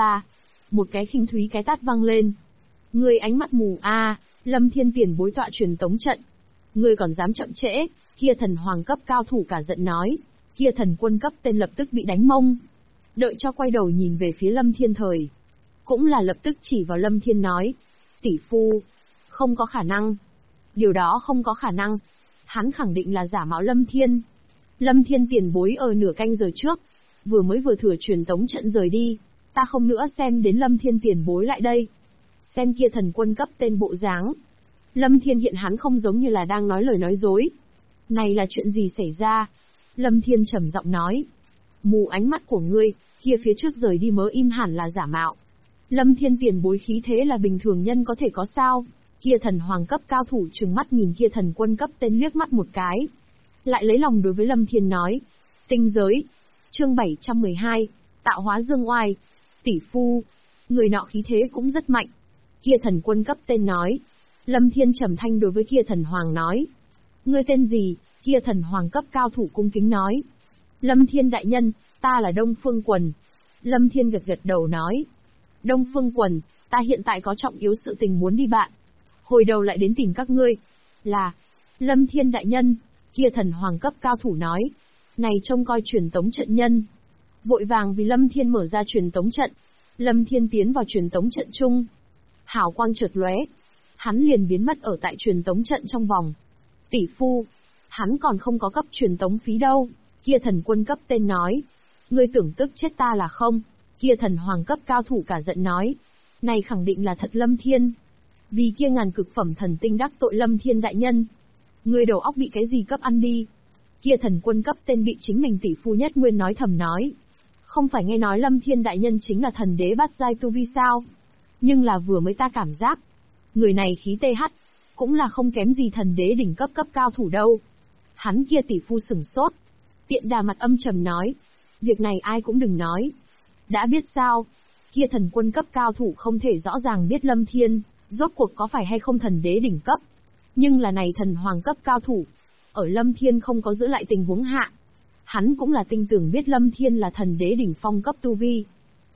Một cái khinh thúy cái tát vang lên. Ngươi ánh mắt mù a, Lâm Thiên tiền bối tọa truyền tống trận. Ngươi còn dám chậm trễ? Kia thần hoàng cấp cao thủ cả giận nói. Kia thần quân cấp tên lập tức bị đánh mông. Đợi cho quay đầu nhìn về phía Lâm Thiên thời, cũng là lập tức chỉ vào Lâm Thiên nói. Tỷ phu, không có khả năng. Điều đó không có khả năng. Hắn khẳng định là giả mạo Lâm Thiên. Lâm Thiên tiền bối ở nửa canh giờ trước, vừa thừa truyền tống trận rời đi. Ta không nữa xem đến Lâm Thiên tiền bối lại đây. Xem kia thần quân cấp tên bộ dáng. Lâm Thiên hiện hắn không giống như là đang nói lời nói dối. Này là chuyện gì xảy ra? Lâm Thiên trầm giọng nói. Mù ánh mắt của ngươi, kia phía trước rời đi mớ im hẳn là giả mạo. Lâm Thiên tiền bối khí thế là bình thường nhân có thể có sao? Kia thần hoàng cấp cao thủ trừng mắt nhìn kia thần quân cấp tên liếc mắt một cái. Lại lấy lòng đối với Lâm Thiên nói. Tinh giới. Chương 712. Tạo hóa dương oai. Tỷ phu. Người nọ khí thế cũng rất mạnh. Kia thần quân cấp tên nói. Lâm Thiên trầm thanh đối với kia thần hoàng nói. Ngươi tên gì? Kia thần hoàng cấp cao thủ cung kính nói. Lâm Thiên đại nhân, ta là Đông Phương Quần. Lâm Thiên gật gật đầu nói. Đông Phương Quần, ta hiện tại có trọng yếu sự tình muốn đi bạn. Hồi đầu lại đến tìm các ngươi. Là, Lâm Thiên đại nhân, kia thần hoàng cấp cao thủ nói. Này trông coi truyền tống trận nhân. Vội vàng vì Lâm Thiên mở ra truyền tống trận. Lâm Thiên tiến vào truyền tống trận chung. Hào quang chợt lóe, hắn liền biến mất ở tại truyền tống trận trong vòng. Tỷ phu, hắn còn không có cấp truyền tống phí đâu. Kia thần quân cấp tên nói. Ngươi tưởng tức chết ta là không? Kia thần hoàng cấp cao thủ cả giận nói. Này khẳng định là thật Lâm Thiên. Vì kia ngàn cực phẩm thần tinh đắc tội Lâm Thiên đại nhân. Ngươi đầu óc bị cái gì cấp ăn đi? Kia thần quân cấp tên bị chính mình tỷ phu nhất nguyên nói thầm nói. Không phải nghe nói Lâm Thiên đại nhân chính là thần đế bát giai tu vi sao? Nhưng là vừa mới ta cảm giác, người này khí TH, cũng là không kém gì thần đế đỉnh cấp cao thủ đâu. Hắn kia tỷ phu sửng sốt. Tiện đà mặt âm trầm nói. Việc này ai cũng đừng nói. Đã biết sao? Kia thần quân cấp cao thủ không thể rõ ràng biết Lâm Thiên, rốt cuộc có phải hay không thần đế đỉnh cấp. Nhưng là này thần hoàng cấp cao thủ, ở Lâm Thiên không có giữ lại tình huống hạ. Hắn cũng là tin tưởng biết Lâm Thiên là thần đế đỉnh phong cấp tu vi.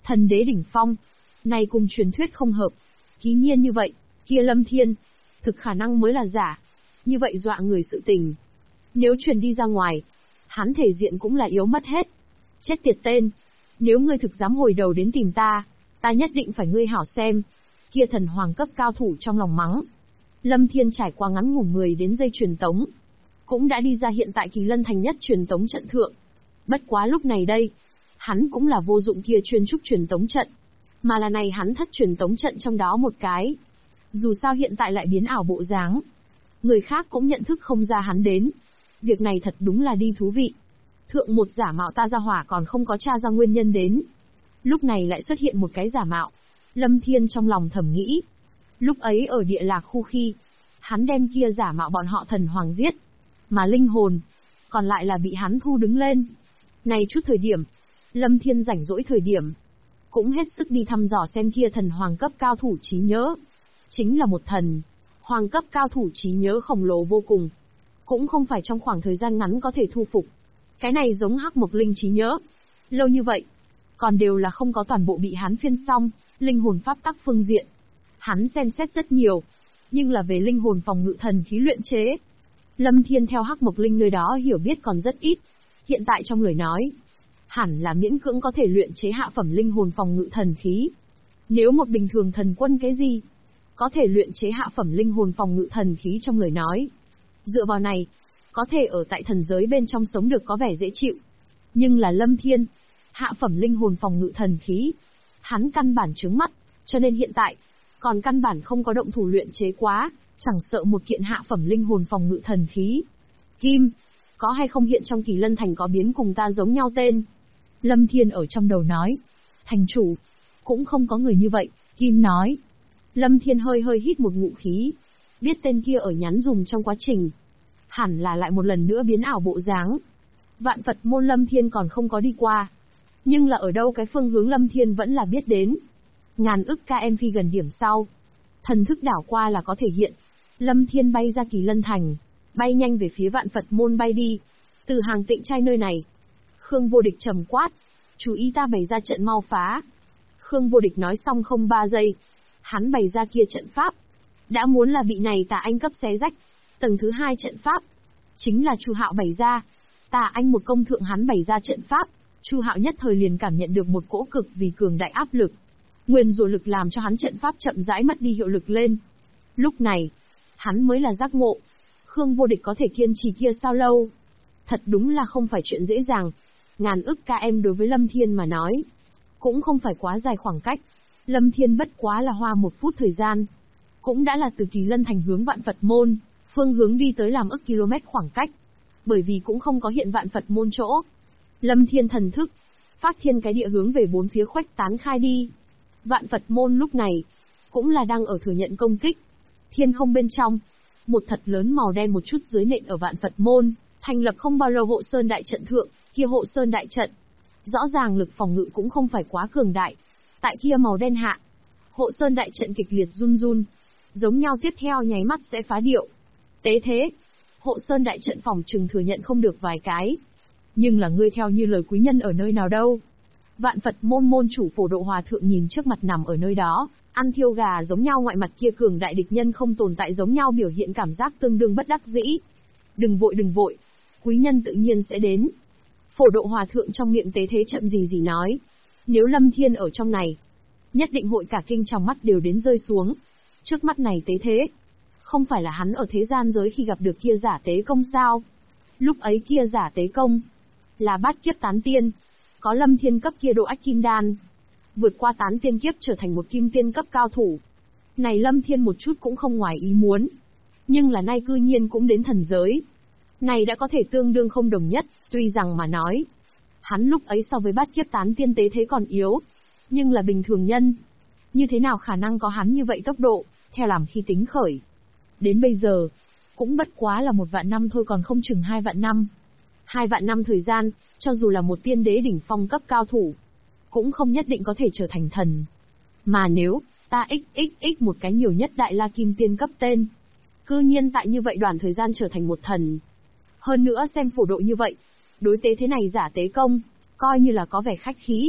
Thần đế đỉnh phong, này cùng truyền thuyết không hợp. Ký nhiên như vậy, kia Lâm Thiên, thực khả năng mới là giả. Như vậy dọa người sự tình. Nếu truyền đi ra ngoài, hắn thể diện cũng là yếu mất hết. Chết tiệt tên, nếu ngươi thực dám hồi đầu đến tìm ta, ta nhất định phải ngươi hảo xem. Kia thần hoàng cấp cao thủ trong lòng mắng. Lâm Thiên trải qua ngắn ngủn 10 đến giây truyền tống, cũng đã đi ra hiện tại Kỳ Lân Thành nhất truyền tống trận thượng. Bất quá lúc này đây, hắn cũng là vô dụng kia chuyên trúc truyền tống trận, mà là này hắn thất truyền tống trận trong đó một cái. Dù sao hiện tại lại biến ảo bộ dáng, người khác cũng nhận thức không ra hắn đến. Việc này thật đúng là đi thú vị. Thượng một giả mạo ta ra hỏa còn không có tra ra nguyên nhân đến. Lúc này lại xuất hiện một cái giả mạo. Lâm Thiên trong lòng thầm nghĩ. Lúc ấy ở địa lạc khu khi, hắn đem kia giả mạo bọn họ thần hoàng giết. Mà linh hồn, còn lại là bị hắn thu đứng lên. Này chút thời điểm, Lâm Thiên rảnh rỗi thời điểm, cũng hết sức đi thăm dò xem kia thần hoàng cấp cao thủ trí nhớ. Chính là một thần hoàng cấp cao thủ trí nhớ khổng lồ vô cùng. Cũng không phải trong khoảng thời gian ngắn có thể thu phục. Cái này giống Hắc Mộc Linh trí nhớ. Lâu như vậy, còn đều là không có toàn bộ bị hắn phiên xong, linh hồn pháp tắc phương diện. Hắn xem xét rất nhiều, nhưng là về linh hồn phòng ngự thần khí luyện chế. Lâm Thiên theo Hắc Mộc Linh nơi đó hiểu biết còn rất ít. Hiện tại trong lời nói, hẳn là miễn cưỡng có thể luyện chế hạ phẩm linh hồn phòng ngự thần khí. Nếu một bình thường thần quân cái gì, có thể luyện chế hạ phẩm linh hồn phòng ngự thần khí trong lời nói. Dựa vào này, có thể ở tại thần giới bên trong sống được có vẻ dễ chịu. Nhưng là Lâm Thiên, hạ phẩm linh hồn phòng ngự thần khí, hắn căn bản trướng mắt, cho nên hiện tại, còn căn bản không có động thủ luyện chế quá, chẳng sợ một kiện hạ phẩm linh hồn phòng ngự thần khí. Kim, có hay không hiện trong Kỳ Lân Thành có biến cùng ta giống nhau tên? Lâm Thiên ở trong đầu nói. Thành chủ, cũng không có người như vậy, Kim nói. Lâm Thiên hơi hơi hít một ngụm khí, biết tên kia ở nhắn dùng trong quá trình. Hẳn là lại một lần nữa biến ảo bộ dáng. Vạn Phật môn Lâm Thiên còn không có đi qua. Nhưng là ở đâu cái phương hướng Lâm Thiên vẫn là biết đến. Ngàn ức km phi gần điểm sau. Thần thức đảo qua là có thể hiện. Lâm Thiên bay ra Kỳ Lân Thành, bay nhanh về phía Vạn Phật môn bay đi. Từ hàng Tịnh Trai nơi này. Khương Vô Địch trầm quát. Chú ý ta bày ra trận mau phá. Khương Vô Địch nói xong không 3 giây. Hắn bày ra kia trận pháp. Đã muốn là bị này Tà Anh cấp xé rách. Tầng thứ 2 trận pháp. Chính là Chu Hạo bày ra. Tà Anh một công thượng hắn bày ra trận pháp. Chu Hạo nhất thời liền cảm nhận được một cỗ cực vì cường đại áp lực. Nguyên rủa lực làm cho hắn trận pháp chậm rãi mất đi hiệu lực lên. Lúc này, hắn mới là giác ngộ. Khương Vô Địch có thể kiên trì kia sao lâu. Thật đúng là không phải chuyện dễ dàng. Ngàn ức km đối với Lâm Thiên mà nói, cũng không phải quá dài khoảng cách. Lâm Thiên bất quá là hoa 1 phút thời gian, cũng đã là từ Kỳ Lân Thành hướng Vạn Phật môn, phương hướng đi tới làm ức km khoảng cách. Bởi vì cũng không có hiện Vạn Phật môn chỗ. Lâm Thiên thần thức, phát thiên cái địa hướng về bốn phía khuếch tán khai đi. Vạn Phật môn lúc này, cũng là đang ở thừa nhận công kích. Thiên không bên trong, một thật lớn màu đen một chút dưới nện ở Vạn Phật môn, thành lập không bao lâu hộ sơn đại trận thượng, kia hộ sơn đại trận. Rõ ràng lực phòng ngự cũng không phải quá cường đại. Tại kia màu đen hạ, hộ sơn đại trận kịch liệt run run, giống nhau tiếp theo nháy mắt sẽ phá điệu. Tế thế, hộ sơn đại trận phòng trừng thừa nhận không được vài cái. Nhưng là ngươi theo như lời quý nhân ở nơi nào đâu? Vạn Phật môn môn chủ Phổ Độ Hòa Thượng nhìn trước mặt nằm ở nơi đó, ăn thiêu gà giống nhau ngoại mặt kia cường đại địch nhân không tồn tại giống nhau biểu hiện cảm giác tương đương bất đắc dĩ. Đừng vội, quý nhân tự nhiên sẽ đến. Phổ Độ Hòa Thượng trong miệng tế thế chậm gì nói. Nếu Lâm Thiên ở trong này, nhất định hội cả kinh trong mắt đều đến rơi xuống. Trước mắt này tế thế, không phải là hắn ở thế gian giới khi gặp được kia giả tế công sao? Lúc ấy kia giả tế công, là bát kiếp tán tiên, có Lâm Thiên cấp kia độ ách kim đan, vượt qua tán tiên kiếp trở thành một kim tiên cấp cao thủ. Này Lâm Thiên một chút cũng không ngoài ý muốn, nhưng là nay cư nhiên cũng đến thần giới. Này đã có thể tương đương không đồng nhất, tuy rằng mà nói, hắn lúc ấy so với bát kiếp tán tiên tế thế còn yếu, nhưng là bình thường nhân. Như thế nào khả năng có hắn như vậy tốc độ, theo làm khi tính khởi. Đến bây giờ, cũng bất quá là 1 vạn năm thôi còn không chừng 2 vạn năm. 2 vạn năm thời gian, cho dù là một tiên đế đỉnh phong cấp cao thủ, cũng không nhất định có thể trở thành thần. Mà nếu, ta xxx một cái nhiều nhất đại la kim tiên cấp tên, cư nhiên tại như vậy đoạn thời gian trở thành một thần. Hơn nữa xem Phổ Độ như vậy, đối tế thế này giả tế công, coi như là có vẻ khách khí.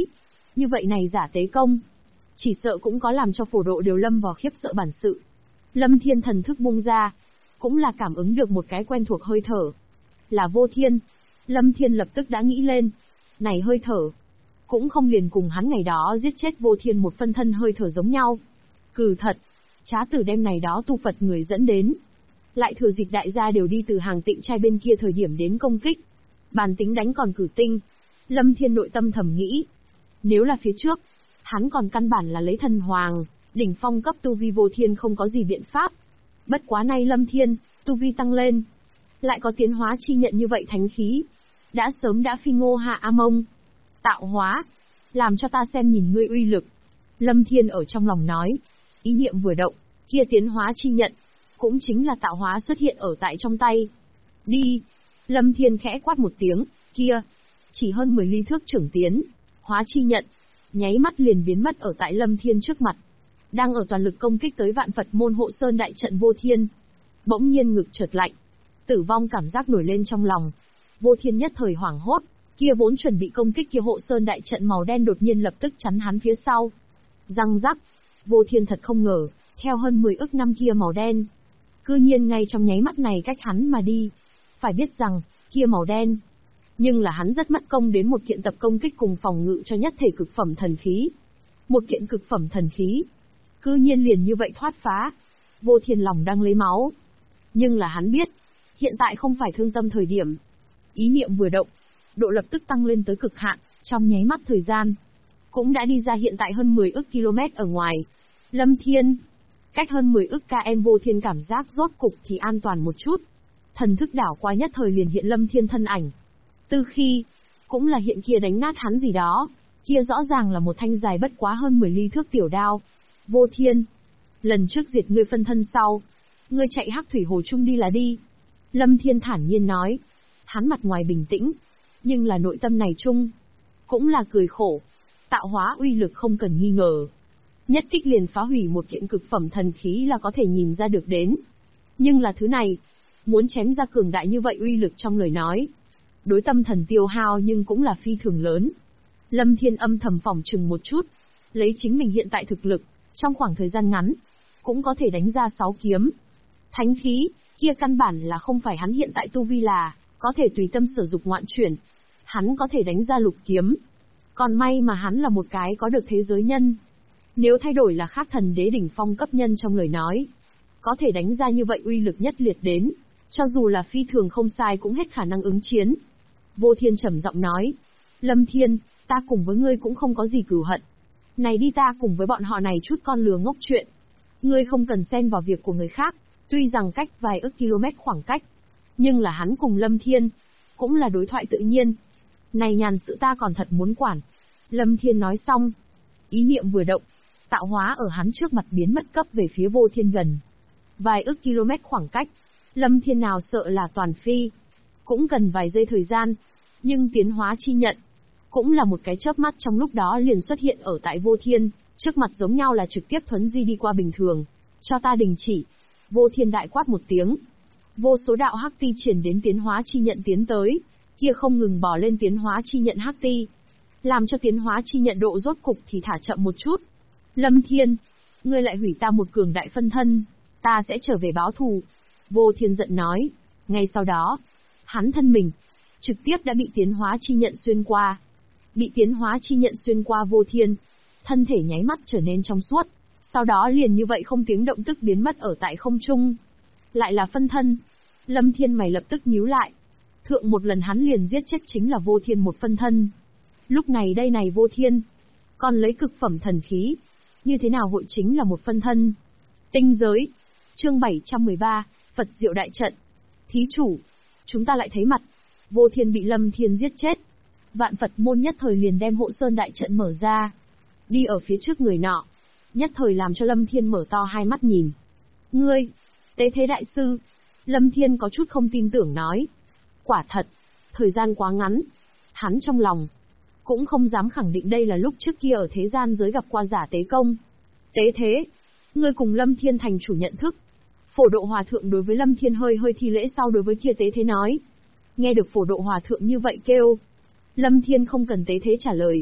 Như vậy này giả tế công, chỉ sợ cũng có làm cho phổ độ đều lâm vào khiếp sợ bản sự. Lâm Thiên thần thức bung ra, cũng là cảm ứng được một cái quen thuộc hơi thở. Là Vô Thiên. Lâm Thiên lập tức đã nghĩ lên. Này hơi thở, cũng không liền cùng hắn ngày đó giết chết Vô Thiên một phân thân hơi thở giống nhau. Cừ thật, trá tử đem này đó tu Phật người dẫn đến. Lại thừa dịp đại gia đều đi từ hàng Tịnh trai bên kia thời điểm đến công kích. Bàn tính đánh còn cử tinh. Lâm Thiên nội tâm thầm nghĩ. Nếu là phía trước, hắn còn căn bản là lấy thần hoàng, đỉnh phong cấp tu vi Vô Thiên không có gì biện pháp. Bất quá nay Lâm Thiên, tu vi tăng lên. Lại có tiến hóa chi nhận như vậy thánh khí. Đã sớm đã phi ngô hạ A Mông. Tạo hóa, làm cho ta xem nhìn ngươi uy lực. Lâm Thiên ở trong lòng nói. Ý niệm vừa động, kia tiến hóa chi nhận, cũng chính là tạo hóa xuất hiện ở tại trong tay. Đi! Lâm Thiên khẽ quát một tiếng, kia! Chỉ hơn 10 ly thước trưởng tiến, hóa chi nhận, nháy mắt liền biến mất ở tại Lâm Thiên trước mặt. Đang ở toàn lực công kích tới vạn Phật môn hộ sơn đại trận Vô Thiên. Bỗng nhiên ngực chợt lạnh, tử vong cảm giác nổi lên trong lòng. Vô Thiên nhất thời hoảng hốt, kia vốn chuẩn bị công kích kia hộ sơn đại trận màu đen đột nhiên lập tức chắn hắn phía sau. Răng rắc, Vô Thiên thật không ngờ, theo hơn 10 ức năm kia màu đen, cư nhiên ngay trong nháy mắt này cách hắn mà đi. Phải biết rằng, kia màu đen, nhưng là hắn rất mất công đến một kiện tập công kích cùng phòng ngự cho nhất thể cực phẩm thần khí. Một kiện cực phẩm thần khí, cư nhiên liền như vậy thoát phá. Vô Thiên lòng đang lấy máu. Nhưng là hắn biết, hiện tại không phải thương tâm thời điểm. Ý niệm vừa động, độ lập tức tăng lên tới cực hạn, trong nháy mắt thời gian, cũng đã đi ra hiện tại hơn 10 ức km ở ngoài. Lâm Thiên, cách hơn 10 ức km Vô Thiên cảm giác rốt cục thì an toàn một chút. Thần thức đảo qua nhất thời liền hiện Lâm Thiên thân ảnh. Từ khi, cũng là hiện kia đánh nát hắn gì đó, kia rõ ràng là một thanh dài bất quá hơn 10 ly thước tiểu đao. Vô Thiên, lần trước diệt ngươi phân thân sau, ngươi chạy Hắc Thủy Hồ Trung đi là đi. Lâm Thiên thản nhiên nói. Hắn mặt ngoài bình tĩnh, nhưng là nội tâm này chung, cũng là cười khổ. Tạo hóa uy lực không cần nghi ngờ. Nhất kích liền phá hủy một kiện cực phẩm thần khí là có thể nhìn ra được đến. Nhưng là thứ này, muốn chém ra cường đại như vậy uy lực trong lời nói, đối tâm thần tiêu hao nhưng cũng là phi thường lớn. Lâm Thiên âm thầm phỏng chừng một chút, lấy chính mình hiện tại thực lực, trong khoảng thời gian ngắn, cũng có thể đánh ra 6 kiếm. Thánh khí, kia căn bản là không phải hắn hiện tại tu vi là, có thể tùy tâm sử dụng ngoạn chuyển. Hắn có thể đánh ra lục kiếm. Còn may mà hắn là một cái có được thế giới nhân. Nếu thay đổi là khác thần đế đỉnh phong cấp nhân trong lời nói, có thể đánh ra như vậy uy lực nhất liệt đến, cho dù là phi thường không sai cũng hết khả năng ứng chiến. Vô Thiên trầm giọng nói, Lâm Thiên, ta cùng với ngươi cũng không có gì cừu hận. Này đi ta cùng với bọn họ này chút con lừa ngốc chuyện. Ngươi không cần xen vào việc của người khác, tuy rằng cách vài ức km khoảng cách, nhưng là hắn cùng Lâm Thiên, cũng là đối thoại tự nhiên. Này nhàn sự ta còn thật muốn quản. Lâm Thiên nói xong, ý niệm vừa động, tạo hóa ở hắn trước mặt biến mất cấp về phía Vô Thiên gần. Vài ức km khoảng cách, Lâm Thiên nào sợ là toàn phi. Cũng cần vài giây thời gian, nhưng tiến hóa chi nhận, cũng là một cái chớp mắt trong lúc đó liền xuất hiện ở tại Vô Thiên, trước mặt giống nhau là trực tiếp thuấn di đi qua bình thường. Cho ta đình chỉ. Vô Thiên đại quát một tiếng. Vô số đạo hắc ti triển đến tiến hóa chi nhận tiến tới, kia không ngừng bò lên tiến hóa chi nhận hắc ti, làm cho tiến hóa chi nhận độ rốt cục thì thả chậm một chút. Lâm Thiên, ngươi lại hủy ta một cường đại phân thân, ta sẽ trở về báo thù. Vô Thiên giận nói. Ngay sau đó, hắn thân mình trực tiếp đã bị tiến hóa chi nhận xuyên qua. Bị tiến hóa chi nhận xuyên qua Vô Thiên, thân thể nháy mắt trở nên trong suốt, sau đó liền như vậy không tiếng động tức biến mất ở tại không trung. Lại là phân thân. Lâm Thiên mày lập tức nhíu lại. Thượng một lần hắn liền giết chết chính là Vô Thiên một phân thân. Lúc này đây này Vô Thiên, còn lấy cực phẩm thần khí, như thế nào hội chính là một phân thân. Tinh giới. Chương 713, Phật Diệu Đại Trận. Thí chủ, chúng ta lại thấy mặt. Vô Thiên bị Lâm Thiên giết chết. Vạn Phật môn nhất thời liền đem hộ sơn đại trận mở ra. Đi ở phía trước người nọ, nhất thời làm cho Lâm Thiên mở to hai mắt nhìn. Ngươi, Tế Thế Đại Sư. Lâm Thiên có chút không tin tưởng nói. Quả thật, thời gian quá ngắn. Hắn trong lòng, cũng không dám khẳng định đây là lúc trước kia ở thế gian giới gặp qua giả tế công. Tế Thế, ngươi cùng Lâm Thiên thành chủ nhận thức. Phổ Độ Hòa Thượng đối với Lâm Thiên hơi thi lễ sau đối với kia Tế Thế nói. Nghe được Phổ Độ Hòa Thượng như vậy kêu, Lâm Thiên không cần Tế Thế trả lời.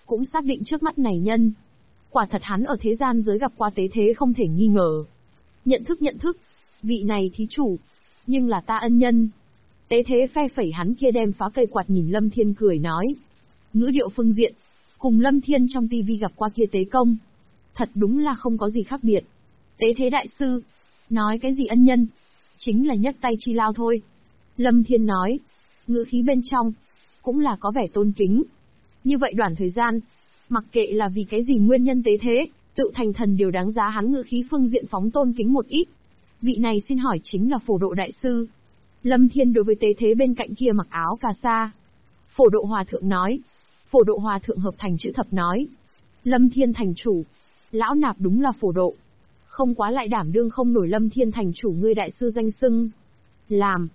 cũng xác định trước mắt này nhân. Quả thật hắn ở thế gian giới gặp qua tế thế không thể nghi ngờ. Nhận thức, vị này thí chủ, nhưng là ta ân nhân. Tế thế phe phẩy hắn kia đem phá cây quạt nhìn Lâm Thiên cười nói. Ngữ điệu phương diện, cùng Lâm Thiên trong tivi gặp qua kia tế công. Thật đúng là không có gì khác biệt. Tế thế đại sư, nói cái gì ân nhân, chính là nhấc tay chi lao thôi. Lâm Thiên nói, ngữ khí bên trong, cũng là có vẻ tôn kính. Như vậy đoạn thời gian, mặc kệ là vì cái gì nguyên nhân tế thế, tự thành thần đều đáng giá hắn ngữ khí phương diện phóng tôn kính một ít. Vị này xin hỏi chính là Phổ Độ đại sư. Lâm Thiên đối với tế thế bên cạnh kia mặc áo cà sa. Phổ Độ hòa thượng nói. Phổ Độ hòa thượng hợp thành chữ thập nói. Lâm Thiên thành chủ. Lão nạp đúng là Phổ Độ. Không quá lại đảm đương không nổi Lâm Thiên thành chủ ngươi đại sư danh xưng. Làm.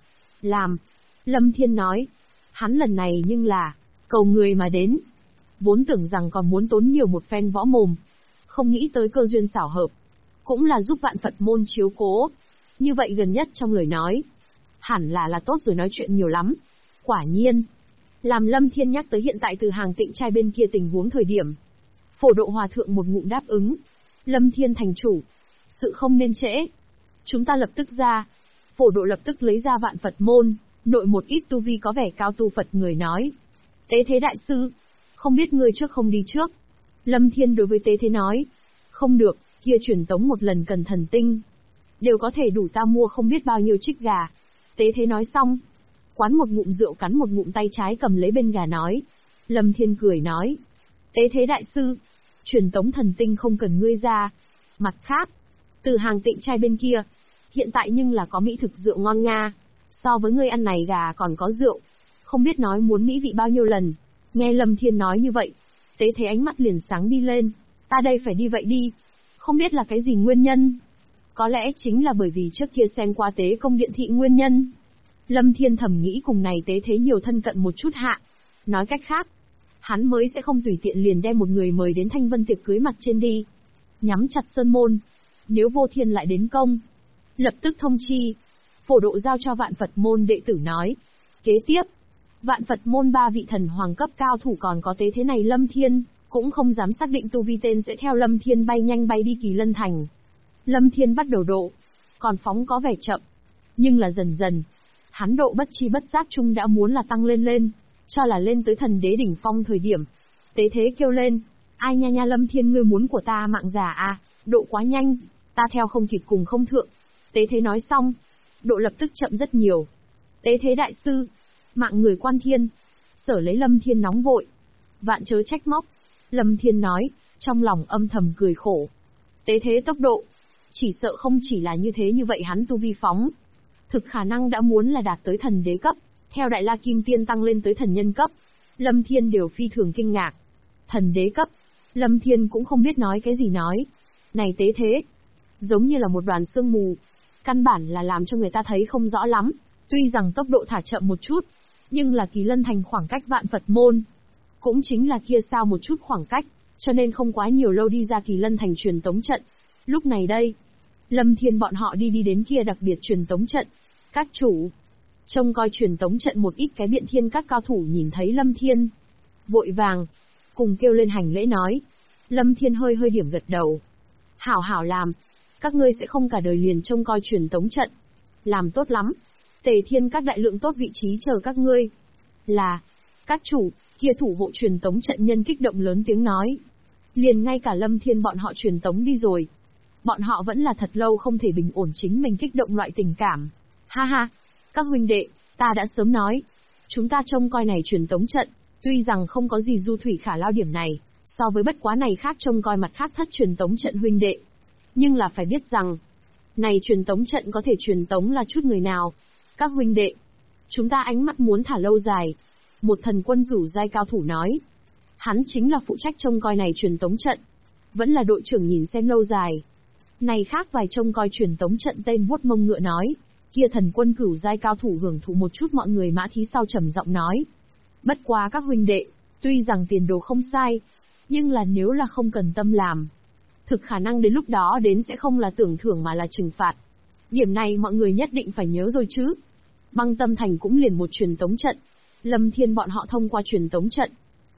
Lâm Thiên nói. Hắn lần này nhưng là, cầu người mà đến. Vốn tưởng rằng còn muốn tốn nhiều một phen võ mồm. Không nghĩ tới cơ duyên xảo hợp. Cũng là giúp vạn Phật môn chiếu cố. Như vậy gần nhất trong lời nói. Hẳn là tốt rồi nói chuyện nhiều lắm. Quả nhiên. Làm Lâm Thiên nhắc tới hiện tại từ hàng tịnh trai bên kia tình huống thời điểm. Phổ Độ hòa thượng một ngụm đáp ứng. Lâm Thiên thành chủ. Sự không nên trễ. Chúng ta lập tức ra. Phổ Độ lập tức lấy ra vạn Phật môn. Nội một ít tu vi có vẻ cao tu Phật người nói. Tế thế đại sư. Không biết ngươi trước không đi trước. Lâm Thiên đối với tế thế nói. Không được, kia truyền tống một lần cần thần tinh. Đều có thể đủ ta mua không biết bao nhiêu trích gà. Tế thế nói xong. Quán một ngụm rượu cắn một ngụm tay trái cầm lấy bên gà nói. Lâm Thiên cười nói. Tế thế đại sư. Truyền tống thần tinh không cần ngươi ra. Mặt khác. Từ hàng tịnh trai bên kia. Hiện tại nhưng là có mỹ thực rượu ngon nga. So với ngươi ăn này gà còn có rượu. Không biết nói muốn mỹ vị bao nhiêu lần. Nghe Lâm Thiên nói như vậy. Tế thế ánh mắt liền sáng đi lên. Ta đây phải đi vậy đi. Không biết là cái gì nguyên nhân. Có lẽ chính là bởi vì trước kia xem qua tế công điện thị nguyên nhân. Lâm Thiên thầm nghĩ cùng này tế thế nhiều thân cận một chút hạ. Nói cách khác. Hắn mới sẽ không tùy tiện liền đem một người mời đến Thanh Vân tiệc cưới mặt trên đi. Nhắm chặt sơn môn. Nếu vô thiên lại đến công. Lập tức thông chi. Phổ Độ giao cho vạn Phật môn đệ tử nói. Kế tiếp. Vạn Phật môn 3 vị thần hoàng cấp cao thủ còn có tế thế này Lâm Thiên. Cũng không dám xác định tu vi tên sẽ theo Lâm Thiên bay nhanh bay đi Kỳ Lân Thành. Lâm Thiên bắt đầu độ. Còn phóng có vẻ chậm. Nhưng là dần dần. Hắn độ bất chi bất giác chung đã muốn là tăng lên. Cho là lên tới thần đế đỉnh phong thời điểm. Tế thế kêu lên. Ai nha Lâm Thiên ngươi muốn của ta mạng già à, độ quá nhanh. Ta theo không kịp cùng không thượng. Tế thế nói xong. Độ lập tức chậm rất nhiều. Tế thế đại sư. Mạng người quan thiên. Sở lấy Lâm Thiên nóng vội. Vạn chớ trách móc. Lâm Thiên nói, trong lòng âm thầm cười khổ. Tế thế tốc độ. Chỉ sợ không chỉ là như thế như vậy hắn tu vi phóng. Thực khả năng đã muốn là đạt tới thần đế cấp. Theo Đại La Kim Tiên tăng lên tới thần nhân cấp. Lâm Thiên đều phi thường kinh ngạc. Thần đế cấp. Lâm Thiên cũng không biết nói cái gì nói. Này tế thế. Giống như là một đoàn sương mù. Căn bản là làm cho người ta thấy không rõ lắm. Tuy rằng tốc độ thả chậm một chút. Nhưng là Kỳ Lân Thành khoảng cách vạn Phật môn. Cũng chính là kia sao một chút khoảng cách. Cho nên không quá nhiều lâu đi ra Kỳ Lân Thành truyền tống trận. Lúc này đây. Lâm Thiên bọn họ đi đến kia đặc biệt truyền tống trận. Các chủ. Trông coi truyền tống trận một ít cái biện thiên các cao thủ nhìn thấy Lâm Thiên. Vội vàng. Cùng kêu lên hành lễ nói. Lâm Thiên hơi điểm gật đầu. Hảo làm. Các ngươi sẽ không cả đời liền trông coi truyền tống trận. Làm tốt lắm. Tề Thiên các đại lượng tốt vị trí chờ các ngươi. Là. Các chủ, kia thủ hộ truyền tống trận nhân kích động lớn tiếng nói. Liền ngay cả Lâm Thiên bọn họ truyền tống đi rồi. Bọn họ vẫn là thật lâu không thể bình ổn chính mình kích động loại tình cảm. Ha ha, các huynh đệ, ta đã sớm nói. Chúng ta trông coi này truyền tống trận, tuy rằng không có gì du thủy khả lao điểm này, so với bất quá này khác trông coi mặt khác thất truyền tống trận huynh đệ. Nhưng là phải biết rằng, này truyền tống trận có thể truyền tống là chút người nào. Các huynh đệ, chúng ta ánh mắt muốn thả lâu dài. Một thần quân cửu giai cao thủ nói. Hắn chính là phụ trách trông coi này truyền tống trận. Vẫn là đội trưởng nhìn xem lâu dài. Này khác vài trông coi truyền tống trận tên vuốt mông ngựa nói. Kia thần quân cửu giai cao thủ hưởng thụ một chút mọi người mã thí sau trầm giọng nói. Bất quá các huynh đệ, tuy rằng tiền đồ không sai, nhưng là nếu là không cần tâm làm. Thực khả năng đến lúc đó đến sẽ không là tưởng thưởng mà là trừng phạt. Điểm này mọi người nhất định phải nhớ rồi chứ. Băng Tâm Thành cũng liền một truyền tống trận. Lâm Thiên bọn họ thông qua truyền tống trận.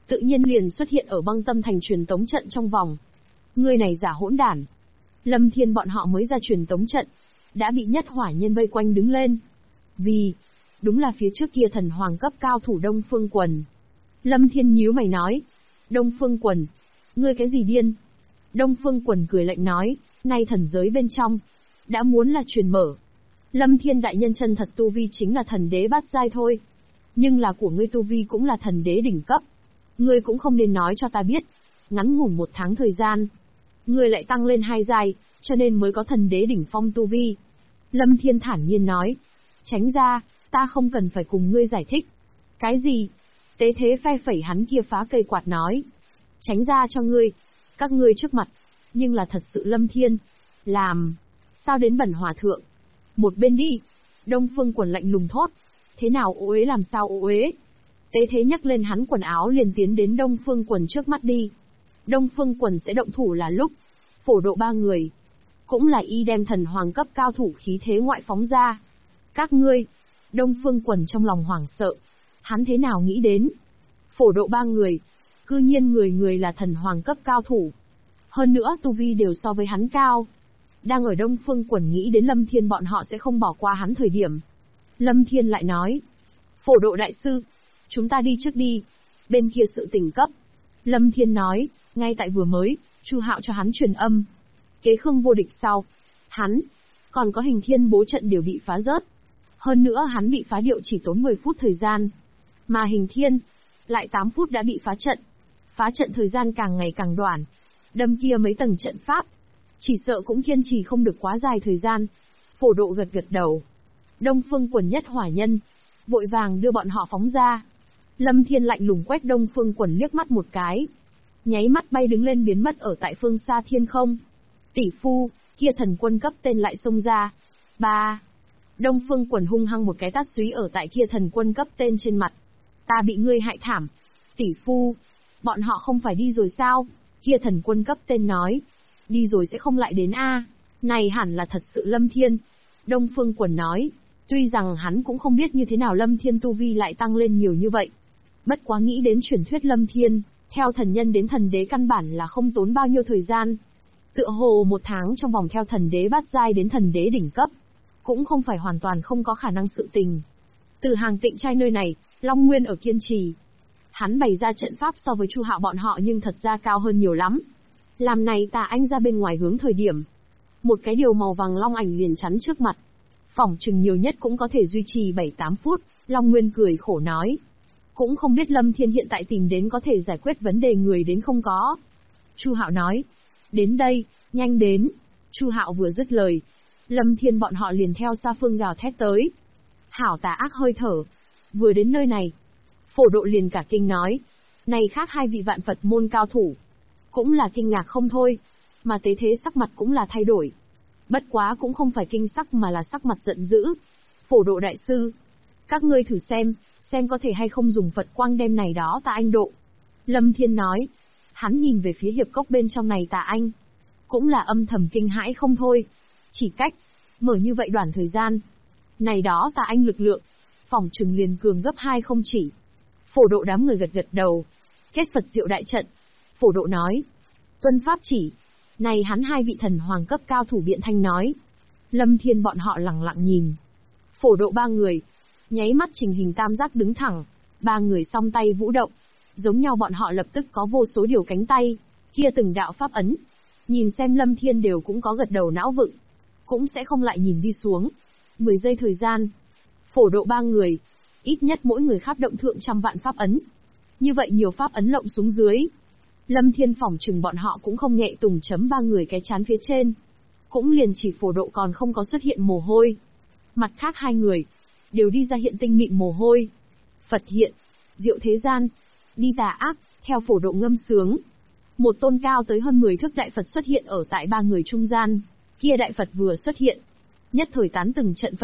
tự nhiên liền xuất hiện ở băng tâm thành truyền tống trận trong vòng. Người này giả hỗn đản. Lâm Thiên bọn họ mới ra truyền tống trận, đã bị nhất hỏa nhân vây quanh đứng lên. Vì, đúng là phía trước kia thần hoàng cấp cao thủ Đông Phương Quần. Lâm Thiên nhíu mày nói, Đông Phương Quần, ngươi cái gì điên? Đông Phương Quần cười lạnh nói, nay thần giới bên trong, đã muốn là truyền mở. Lâm Thiên đại nhân chân thật tu vi chính là thần đế bát giai thôi. Nhưng là của ngươi tu vi cũng là thần đế đỉnh cấp. Ngươi cũng không nên nói cho ta biết, ngắn ngủn 1 tháng thời gian, ngươi lại tăng lên 2 giai, cho nên mới có thần đế đỉnh phong tu vi. Lâm Thiên thản nhiên nói, tránh ra, ta không cần phải cùng ngươi giải thích. Cái gì? Tế thế phe phẩy hắn kia phá cây quạt nói, tránh ra cho ngươi, các ngươi trước mặt, nhưng là thật sự Lâm Thiên, làm, sao đến bẩn hòa thượng? Một bên đi, Đông Phương Quần lạnh lùng thốt, thế nào ô uế làm sao ô uế? Tế thế nhắc lên hắn quần áo liền tiến đến Đông Phương Quần trước mắt đi. Đông Phương Quần sẽ động thủ là lúc, phổ độ 3 người. Cũng là y đem thần hoàng cấp cao thủ khí thế ngoại phóng ra. Các ngươi, Đông Phương Quần trong lòng hoảng sợ. Hắn thế nào nghĩ đến? Phổ độ 3 người, cư nhiên người người là thần hoàng cấp cao thủ. Hơn nữa tu vi đều so với hắn cao. Đang ở Đông Phương Quần nghĩ đến Lâm Thiên bọn họ sẽ không bỏ qua hắn thời điểm. Lâm Thiên lại nói, phổ độ đại sư, chúng ta đi trước đi, bên kia sự tỉnh cấp. Lâm Thiên nói, ngay tại vừa mới, Chu Hạo cho hắn truyền âm. Kế Khương vô địch sau, hắn, còn có Hình Thiên bố trận đều bị phá rớt. Hơn nữa hắn bị phá điệu chỉ tốn 10 phút thời gian. Mà Hình Thiên, lại 8 phút đã bị phá trận. Phá trận thời gian càng ngày càng đoạn. Đâm kia mấy tầng trận pháp, chỉ sợ cũng kiên trì không được quá dài thời gian. Phổ độ gật gật đầu. Đông Phương Quần nhất hỏa nhân, vội vàng đưa bọn họ phóng ra. Lâm Thiên lạnh lùng quét Đông Phương Quần liếc mắt một cái. Nháy mắt bay đứng lên biến mất ở tại phương xa thiên không. Tỷ phu, kia thần quân cấp tên lại xông ra. Ba. Đông Phương Quần hung hăng một cái tát súy ở tại kia thần quân cấp tên trên mặt. Ta bị ngươi hại thảm. Tỷ phu, bọn họ không phải đi rồi sao? Kia thần quân cấp tên nói. Đi rồi sẽ không lại đến a. Này hẳn là thật sự Lâm Thiên. Đông Phương Quần nói. Tuy rằng hắn cũng không biết như thế nào Lâm Thiên tu vi lại tăng lên nhiều như vậy. Bất quá nghĩ đến truyền thuyết Lâm Thiên, theo thần nhân đến thần đế căn bản là không tốn bao nhiêu thời gian. Tựa hồ 1 tháng trong vòng theo thần đế bát giai đến thần đế đỉnh cấp, cũng không phải hoàn toàn không có khả năng sự tình. Từ Hàng Tịnh trai nơi này, Long Nguyên ở kiên trì. Hắn bày ra trận pháp so với Chu Hạo bọn họ nhưng thật ra cao hơn nhiều lắm. Làm này Tà Anh ra bên ngoài hướng thời điểm, một cái điều màu vàng long ảnh liền chắn trước mặt. Phỏng chừng nhiều nhất cũng có thể duy trì 7-8 phút, Long Nguyên cười khổ nói. Cũng không biết Lâm Thiên hiện tại tìm đến có thể giải quyết vấn đề người đến không có. Chu Hạo nói, đến đây, nhanh đến. Chu Hạo vừa dứt lời, Lâm Thiên bọn họ liền theo xa phương gào thét tới. Hảo tà ác hơi thở. Vừa đến nơi này, phổ độ liền cả kinh nói, này khác 2 vị vạn Phật môn cao thủ. Cũng là kinh ngạc không thôi, mà tế thế sắc mặt cũng là thay đổi. Bất quá cũng không phải kinh sắc mà là sắc mặt giận dữ. Phổ độ đại sư, các ngươi thử xem có thể hay không dùng Phật quang đem này đó Tà Anh độ. Lâm Thiên nói, hắn nhìn về phía hiệp cốc bên trong này Tà Anh, cũng là âm thầm kinh hãi không thôi. Chỉ cách, mở như vậy đoạn thời gian, này đó Tà Anh lực lượng, phỏng chừng liền cường gấp 2 không chỉ. Phổ độ đám người gật gật đầu, kết Phật diệu đại trận. Phổ độ nói, tuân pháp chỉ. Này hắn 2 vị thần hoàng cấp cao thủ biện thanh nói. Lâm Thiên bọn họ lặng lặng nhìn. Phổ độ 3 người, nháy mắt trình hình tam giác đứng thẳng, 3 người song tay vũ động, giống nhau bọn họ lập tức có vô số điều cánh tay, kia từng đạo pháp ấn. Nhìn xem Lâm Thiên đều cũng có gật đầu não vựng, cũng sẽ không lại nhìn đi xuống. 10 giây thời gian, phổ độ 3 người, ít nhất mỗi người khắp động thượng trăm vạn pháp ấn. Như vậy nhiều pháp ấn lộng xuống dưới, Lâm Thiên phỏng chừng bọn họ cũng không nhẹ tùng chấm 3 người cái chán phía trên. Cũng liền chỉ phổ độ còn không có xuất hiện mồ hôi. Mặt khác 2 người, đều đi ra hiện tinh mịn mồ hôi. Phật hiện, diệu thế gian, đi tà ác, theo phổ độ ngâm sướng. Một tôn cao tới hơn 10 thước đại Phật xuất hiện ở tại 3 người trung gian. Kia đại Phật vừa xuất hiện, nhất thời tán từng trận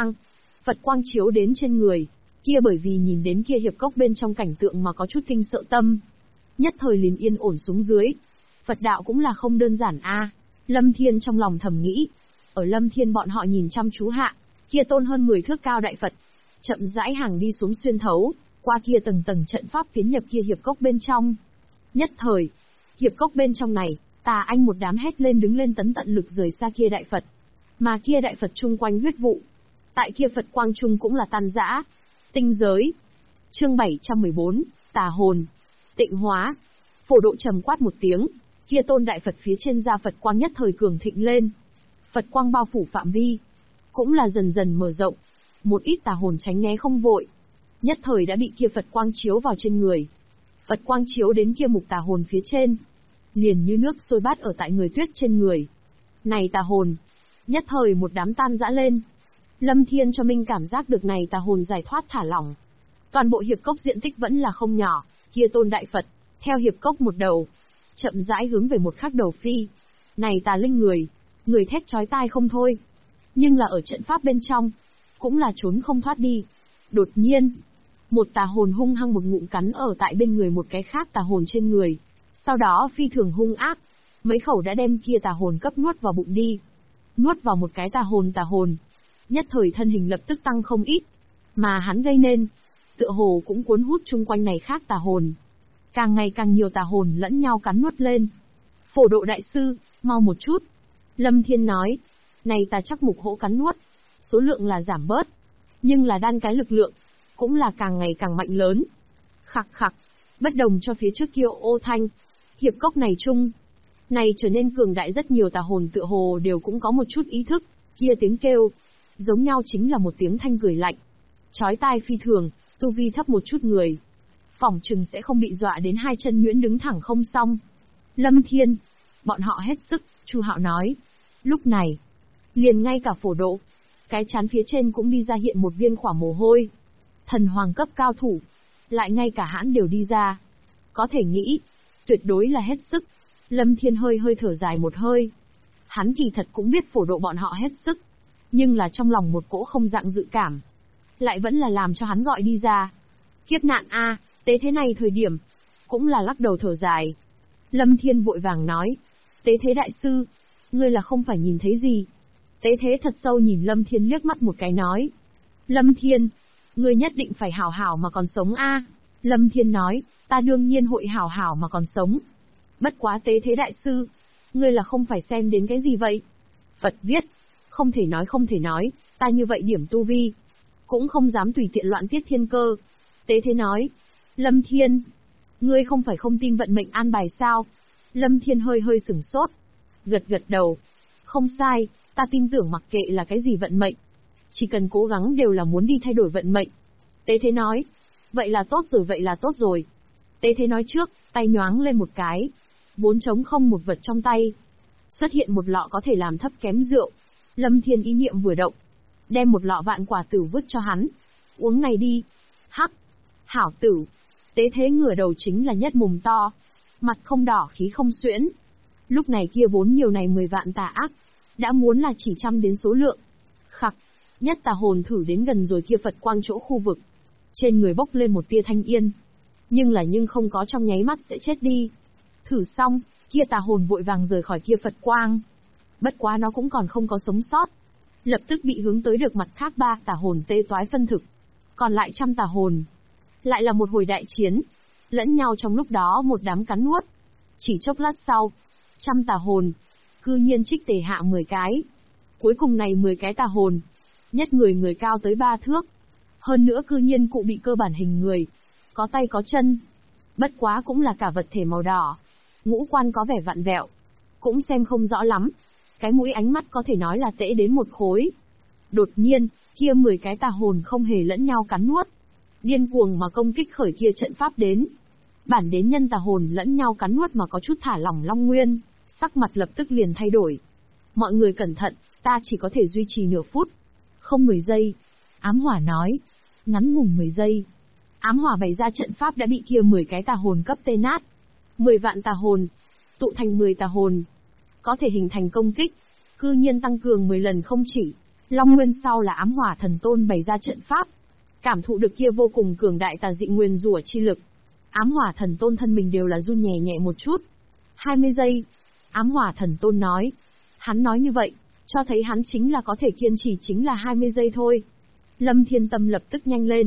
Phật quang chiếu đến trên người. Kia bởi vì nhìn đến kia hiệp cốc bên trong cảnh tượng mà có chút kinh sợ tâm, nhất thời liền yên ổn xuống dưới. Phật đạo cũng là không đơn giản a. Lâm Thiên trong lòng thầm nghĩ. Ở Lâm Thiên bọn họ nhìn chăm chú hạ, kia tôn hơn 10 thước cao đại Phật, chậm rãi hàng đi xuống xuyên thấu. qua kia tầng tầng trận pháp tiến nhập kia hiệp cốc bên trong. Nhất thời, hiệp cốc bên trong này, tà anh một đám hét lên đứng lên tấn tận lực rời xa kia đại Phật. Mà kia đại Phật chung quanh huyết vụ. Tại kia Phật quang trung cũng là tan rã. Tinh giới. Chương 714, tà hồn. Tịnh hóa. Phổ Độ trầm quát một tiếng, kia tôn đại Phật phía trên da Phật quang nhất thời cường thịnh lên. Phật quang bao phủ phạm vi, cũng là dần dần mở rộng. Một ít tà hồn tránh né không vội, nhất thời đã bị kia Phật quang chiếu vào trên người. Phật quang chiếu đến kia mục tà hồn phía trên, liền như nước sôi bát ở tại người tuyết trên người. Này tà hồn, nhất thời một đám tan rã lên. Lâm Thiên cho Minh cảm giác được này tà hồn giải thoát thả lỏng. Toàn bộ hiệp cốc diện tích vẫn là không nhỏ, kia tôn đại Phật, theo hiệp cốc một đầu, chậm rãi hướng về một khắc đầu phi. Này tà linh người thét chói tai không thôi. Nhưng là ở trận pháp bên trong, cũng là trốn không thoát đi. Đột nhiên, một tà hồn hung hăng một ngụm cắn ở tại bên người một cái khác tà hồn trên người. Sau đó phi thường hung ác, mấy khẩu đã đem kia tà hồn cấp nuốt vào bụng đi. Nuốt vào một cái tà hồn, nhất thời thân hình lập tức tăng không ít. Mà hắn gây nên, tựa hồ cũng cuốn hút chung quanh này khác tà hồn. Càng ngày càng nhiều tà hồn lẫn nhau cắn nuốt lên. Phổ Độ đại sư, mau một chút. Lâm Thiên nói, này tà chắc mục hổ cắn nuốt, số lượng là giảm bớt, nhưng là đan cái lực lượng, cũng là càng ngày càng mạnh lớn. Khặc khặc, bất đồng cho phía trước kia ô thanh, hiệp cốc này chung, này trở nên cường đại rất nhiều tà hồn tựa hồ đều cũng có một chút ý thức, kia tiếng kêu, giống nhau chính là một tiếng thanh cười lạnh. Chói tai phi thường, tu vi thấp một chút người, phỏng chừng sẽ không bị dọa đến hai chân nhuyễn đứng thẳng không xong. Lâm Thiên, bọn họ hết sức, Chu Hạo nói. Lúc này, liền ngay cả Phổ Độ, cái chán phía trên cũng đi ra hiện một viên khỏa mồ hôi. Thần hoàng cấp cao thủ, lại ngay cả hãn đều đi ra. Có thể nghĩ, tuyệt đối là hết sức. Lâm Thiên hơi thở dài một hơi. Hắn kỳ thật cũng biết Phổ Độ bọn họ hết sức, nhưng là trong lòng một cỗ không dạng dự cảm, lại vẫn là làm cho hắn gọi đi ra. Kiếp nạn a, tế thế này thời điểm, cũng là lắc đầu thở dài. Lâm Thiên vội vàng nói, tế thế đại sư, ngươi là không phải nhìn thấy gì. Tế thế thật sâu nhìn Lâm Thiên liếc mắt một cái nói, Lâm Thiên, ngươi nhất định phải hảo hảo mà còn sống a. Lâm Thiên nói, ta đương nhiên hội hảo hảo mà còn sống. Bất quá tế thế đại sư, ngươi là không phải xem đến cái gì vậy? Phật viết, không thể nói, ta như vậy điểm tu vi, cũng không dám tùy tiện loạn tiết thiên cơ. Tế thế nói, Lâm Thiên, ngươi không phải không tin vận mệnh an bài sao? Lâm Thiên hơi sửng sốt, gật đầu, không sai, ta tin tưởng mặc kệ là cái gì vận mệnh, chỉ cần cố gắng đều là muốn đi thay đổi vận mệnh. Tế thế nói, vậy là tốt rồi. Tế thế nói trước, tay nhoáng lên một cái, vốn trống không một vật trong tay, xuất hiện một lọ có thể làm thấp kém rượu. Lâm Thiên ý niệm vừa động, đem một lọ vạn quả tử vứt cho hắn, uống này đi. Hắc, hảo tử. Tế thế ngửa đầu chính là nhất mồm to, mặt không đỏ khí không xuyễn. Lúc này kia vốn nhiều này 10 vạn tà ác, đã muốn là chỉ trăm đến số lượng. Khặc, nhất tà hồn thử đến gần rồi kia Phật quang chỗ khu vực, trên người bốc lên một tia thanh yên, nhưng không có trong nháy mắt sẽ chết đi. Thử xong, kia tà hồn vội vàng rời khỏi kia Phật quang. Bất quá nó cũng còn không có sống sót, lập tức bị hướng tới được mặt khác 3 tà hồn tê toái phân thực. Còn lại 100 tà hồn, lại là một hồi đại chiến, lẫn nhau trong lúc đó một đám cắn nuốt. Chỉ chốc lát sau, 100 tà hồn, cư nhiên trích tề hạ 10 cái. Cuối cùng này 10 cái tà hồn, nhất người cao tới 3 thước. Hơn nữa cư nhiên cụ bị cơ bản hình người, có tay có chân. Bất quá cũng là cả vật thể màu đỏ, ngũ quan có vẻ vặn vẹo, cũng xem không rõ lắm. Cái mũi ánh mắt có thể nói là tễ đến một khối. Đột nhiên, kia 10 cái tà hồn không hề lẫn nhau cắn nuốt, điên cuồng mà công kích khởi kia trận pháp đến. Bản đến nhân tà hồn lẫn nhau cắn nuốt mà có chút thả lỏng Long Nguyên, sắc mặt lập tức liền thay đổi. Mọi người cẩn thận, ta chỉ có thể duy trì nửa phút. Không 10 giây. Ám hỏa nói. Ngắn ngủn 10 giây. Ám hỏa bày ra trận pháp đã bị kia 10 cái tà hồn cấp tê nát. 10 vạn tà hồn, tụ thành 10 tà hồn, có thể hình thành công kích, cư nhiên tăng cường 10 lần không chỉ. Long Nguyên sau là ám hỏa thần tôn bày ra trận pháp, cảm thụ được kia vô cùng cường đại tà dị nguyên rủa chi lực. Ám hỏa thần tôn thân mình đều là run nhẹ nhẹ một chút. 20 giây. Ám hỏa thần tôn nói. Hắn nói như vậy, cho thấy hắn chính là có thể kiên trì chính là 20 giây thôi. Lâm Thiên tâm lập tức nhanh lên.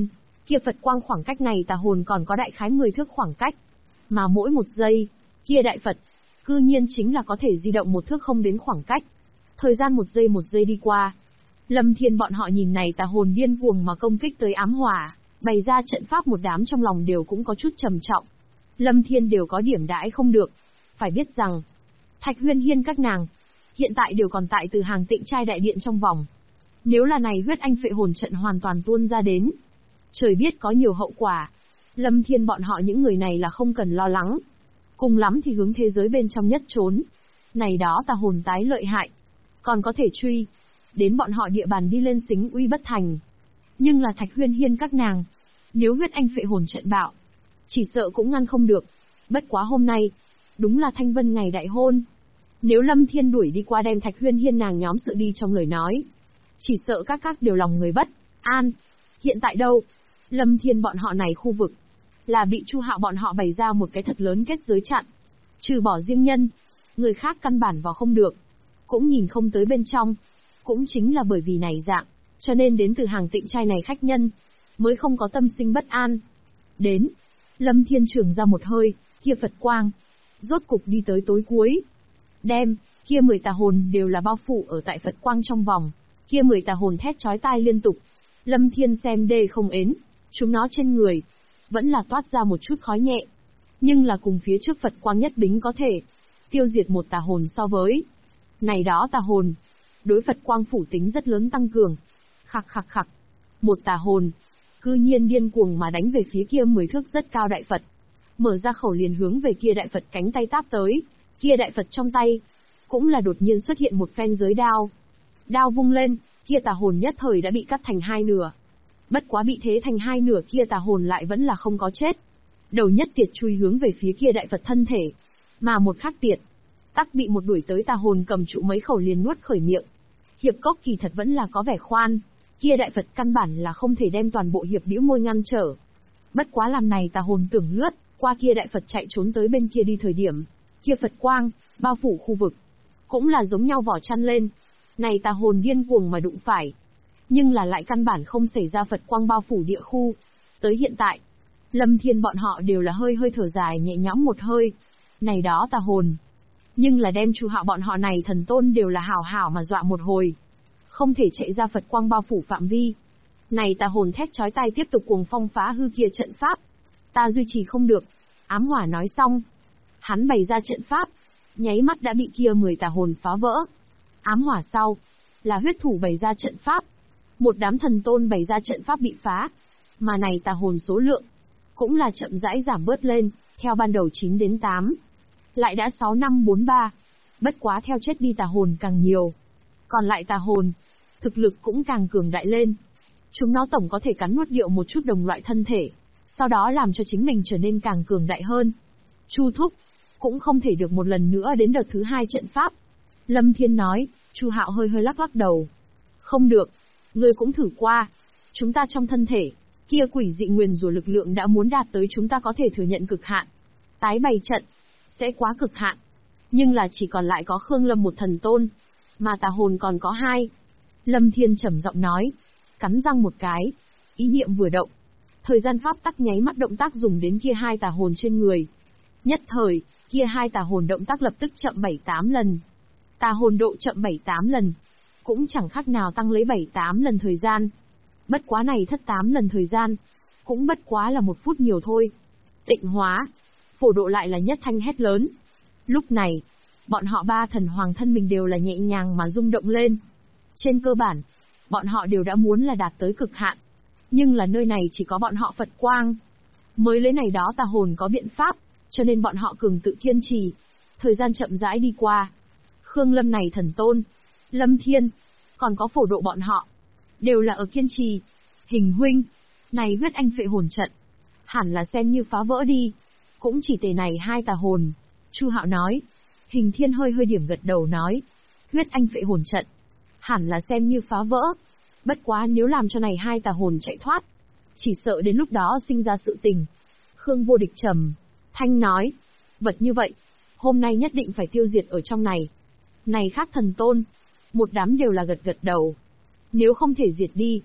Kia Phật quang khoảng cách này tà hồn còn có đại khái 10 thước khoảng cách. Mà mỗi một giây, kia đại Phật, cư nhiên chính là có thể di động 1 thước không đến khoảng cách. Thời gian một giây đi qua. Lâm Thiên bọn họ nhìn này tà hồn điên cuồng mà công kích tới ám hỏa, bày ra trận pháp một đám trong lòng đều cũng có chút trầm trọng. Lâm Thiên đều có điểm đãi không được. Phải biết rằng, Thạch Huyên Hiên các nàng, hiện tại đều còn tại Từ Hàng Tịnh Trai đại điện trong vòng. Nếu là này huyết anh phệ hồn trận hoàn toàn tuôn ra đến, trời biết có nhiều hậu quả. Lâm Thiên bọn họ những người này là không cần lo lắng. Cùng lắm thì hướng thế giới bên trong nhất trốn. Này đó tà hồn tái lợi hại. Còn có thể truy. Đến bọn họ địa bàn đi lên xính uy bất thành. Nhưng là Thạch Huyên Hiên các nàng. Nếu huyết anh phệ hồn trận bạo, chỉ sợ cũng ngăn không được. Bất quá hôm nay, đúng là Thanh Vân ngày đại hôn. Nếu Lâm Thiên đuổi đi qua đem Thạch Huyên Hiên nàng nhóm sự đi trong lời nói, chỉ sợ các đều lòng người bất an. Hiện tại đâu? Lâm Thiên bọn họ này khu vực, là bị Chu Hạo bọn họ bày ra một cái thật lớn kết giới chặn. Trừ bỏ riêng nhân, người khác căn bản vào không được. Cũng nhìn không tới bên trong. Cũng chính là bởi vì này dạng, cho nên đến Từ Hàng Tịnh Trai này khách nhân, mới không có tâm sinh bất an. Đến, Lâm Thiên trường ra một hơi, kia Phật quang, rốt cục đi tới tối cuối. Đem, kia 10 tà hồn đều là bao phủ ở tại Phật quang trong vòng. Kia 10 tà hồn thét chói tai liên tục. Lâm Thiên xem đê không ến, chúng nó trên người, vẫn là toát ra một chút khói nhẹ. Nhưng là cùng phía trước Phật quang nhất bính có thể tiêu diệt một tà hồn so với. Này đó tà hồn, đối Phật quang phủ tính rất lớn tăng cường. Khặc khặc khặc. Một tà hồn, cư nhiên điên cuồng mà đánh về phía kia 10 thước rất cao đại Phật. Mở ra khẩu liền hướng về kia đại Phật cánh tay táp tới. Kia đại Phật trong tay, cũng là đột nhiên xuất hiện một phen giới đao. Đao vung lên, kia tà hồn nhất thời đã bị cắt thành hai nửa. Bất quá bị thế thành hai nửa kia tà hồn lại vẫn là không có chết. Đầu nhất tiệt chui hướng về phía kia đại Phật thân thể. Mà một khác tiệt, tắc bị một đuổi tới tà hồn cầm trụ mấy khẩu liền nuốt khởi miệng. Hiệp cốc kỳ thật vẫn là có vẻ khoan. Kia đại Phật căn bản là không thể đem toàn bộ hiệp bĩu môi ngăn trở. Bất quá làm này tà hồn tưởng lướt qua kia đại Phật chạy trốn tới bên kia đi thời điểm, kia Phật quang bao phủ khu vực, cũng là giống nhau vỏ chăn lên. Này tà hồn điên cuồng mà đụng phải, nhưng là lại căn bản không xảy ra Phật quang bao phủ địa khu. Tới hiện tại, Lâm Thiên bọn họ đều là hơi thở dài nhẹ nhõm một hơi. Này đó tà hồn, nhưng là đem Chu Hạo bọn họ này thần tôn đều là hảo hảo mà dọa một hồi. Không thể chạy ra Phật quang bao phủ phạm vi. Này tà hồn thét chói tai tiếp tục cuồng phong phá hư kia trận pháp. Ta duy trì không được. Ám hỏa nói xong, hắn bày ra trận pháp, nháy mắt đã bị kia 10 tà hồn phá vỡ. Ám hỏa sau, là huyết thủ bày ra trận pháp. Một đám thần tôn bày ra trận pháp bị phá. Mà này tà hồn số lượng, cũng là chậm rãi giảm bớt lên, theo ban đầu 9 đến 8. Lại đã 6 năm 43. Bất quá theo chết đi tà hồn càng nhiều. Còn lại tà hồn, thực lực cũng càng cường đại lên. Chúng nó tổng có thể cắn nuốt điệu một chút đồng loại thân thể, sau đó làm cho chính mình trở nên càng cường đại hơn. Chu thúc, cũng không thể được một lần nữa đến đợt thứ 2 trận pháp. Lâm Thiên nói. Chu Hạo hơi lắc đầu. Không được, ngươi cũng thử qua. Chúng ta trong thân thể, kia quỷ dị nguyền rủa lực lượng đã muốn đạt tới chúng ta có thể thừa nhận cực hạn. Tái bày trận, sẽ quá cực hạn. Nhưng là chỉ còn lại có Khương Lâm một thần tôn, mà tà hồn còn có 2. Lâm Thiên trầm giọng nói, cắn răng một cái, ý niệm vừa động. Thời gian pháp tắc nháy mắt động tác dùng đến kia 2 tà hồn trên người. Nhất thời, kia 2 tà hồn động tác lập tức chậm 7-8 lần. Tà hồn độ chậm 7-8 lần, cũng chẳng khác nào tăng lấy 7-8 lần thời gian. Bất quá này thất 8 lần thời gian, cũng bất quá là 1 phút nhiều thôi. Tịnh hóa, phổ độ lại là nhất thanh hét lớn. Lúc này, bọn họ 3 thần hoàng thân mình đều là nhẹ nhàng mà rung động lên. Trên cơ bản, bọn họ đều đã muốn là đạt tới cực hạn. Nhưng là nơi này chỉ có bọn họ Phật quang. Mới lấy này đó tà hồn có biện pháp, cho nên bọn họ cường tự kiên trì. Thời gian chậm rãi đi qua. Khương Lâm này thần tôn, Lâm Thiên, còn có phổ độ bọn họ, đều là ở kiên trì. Hình huynh, này huyết anh phệ hồn trận, hẳn là xem như phá vỡ đi. Cũng chỉ tề này 2 tà hồn. Chu Hạo nói. Hình Thiên hơi điểm gật đầu nói. Huyết anh phệ hồn trận, hẳn là xem như phá vỡ. Bất quá nếu làm cho này 2 tà hồn chạy thoát, chỉ sợ đến lúc đó sinh ra sự tình. Khương Vô Địch trầm thanh nói. Vật như vậy, hôm nay nhất định phải tiêu diệt ở trong này. Này khác thần tôn, một đám đều là gật đầu. Nếu không thể diệt đi,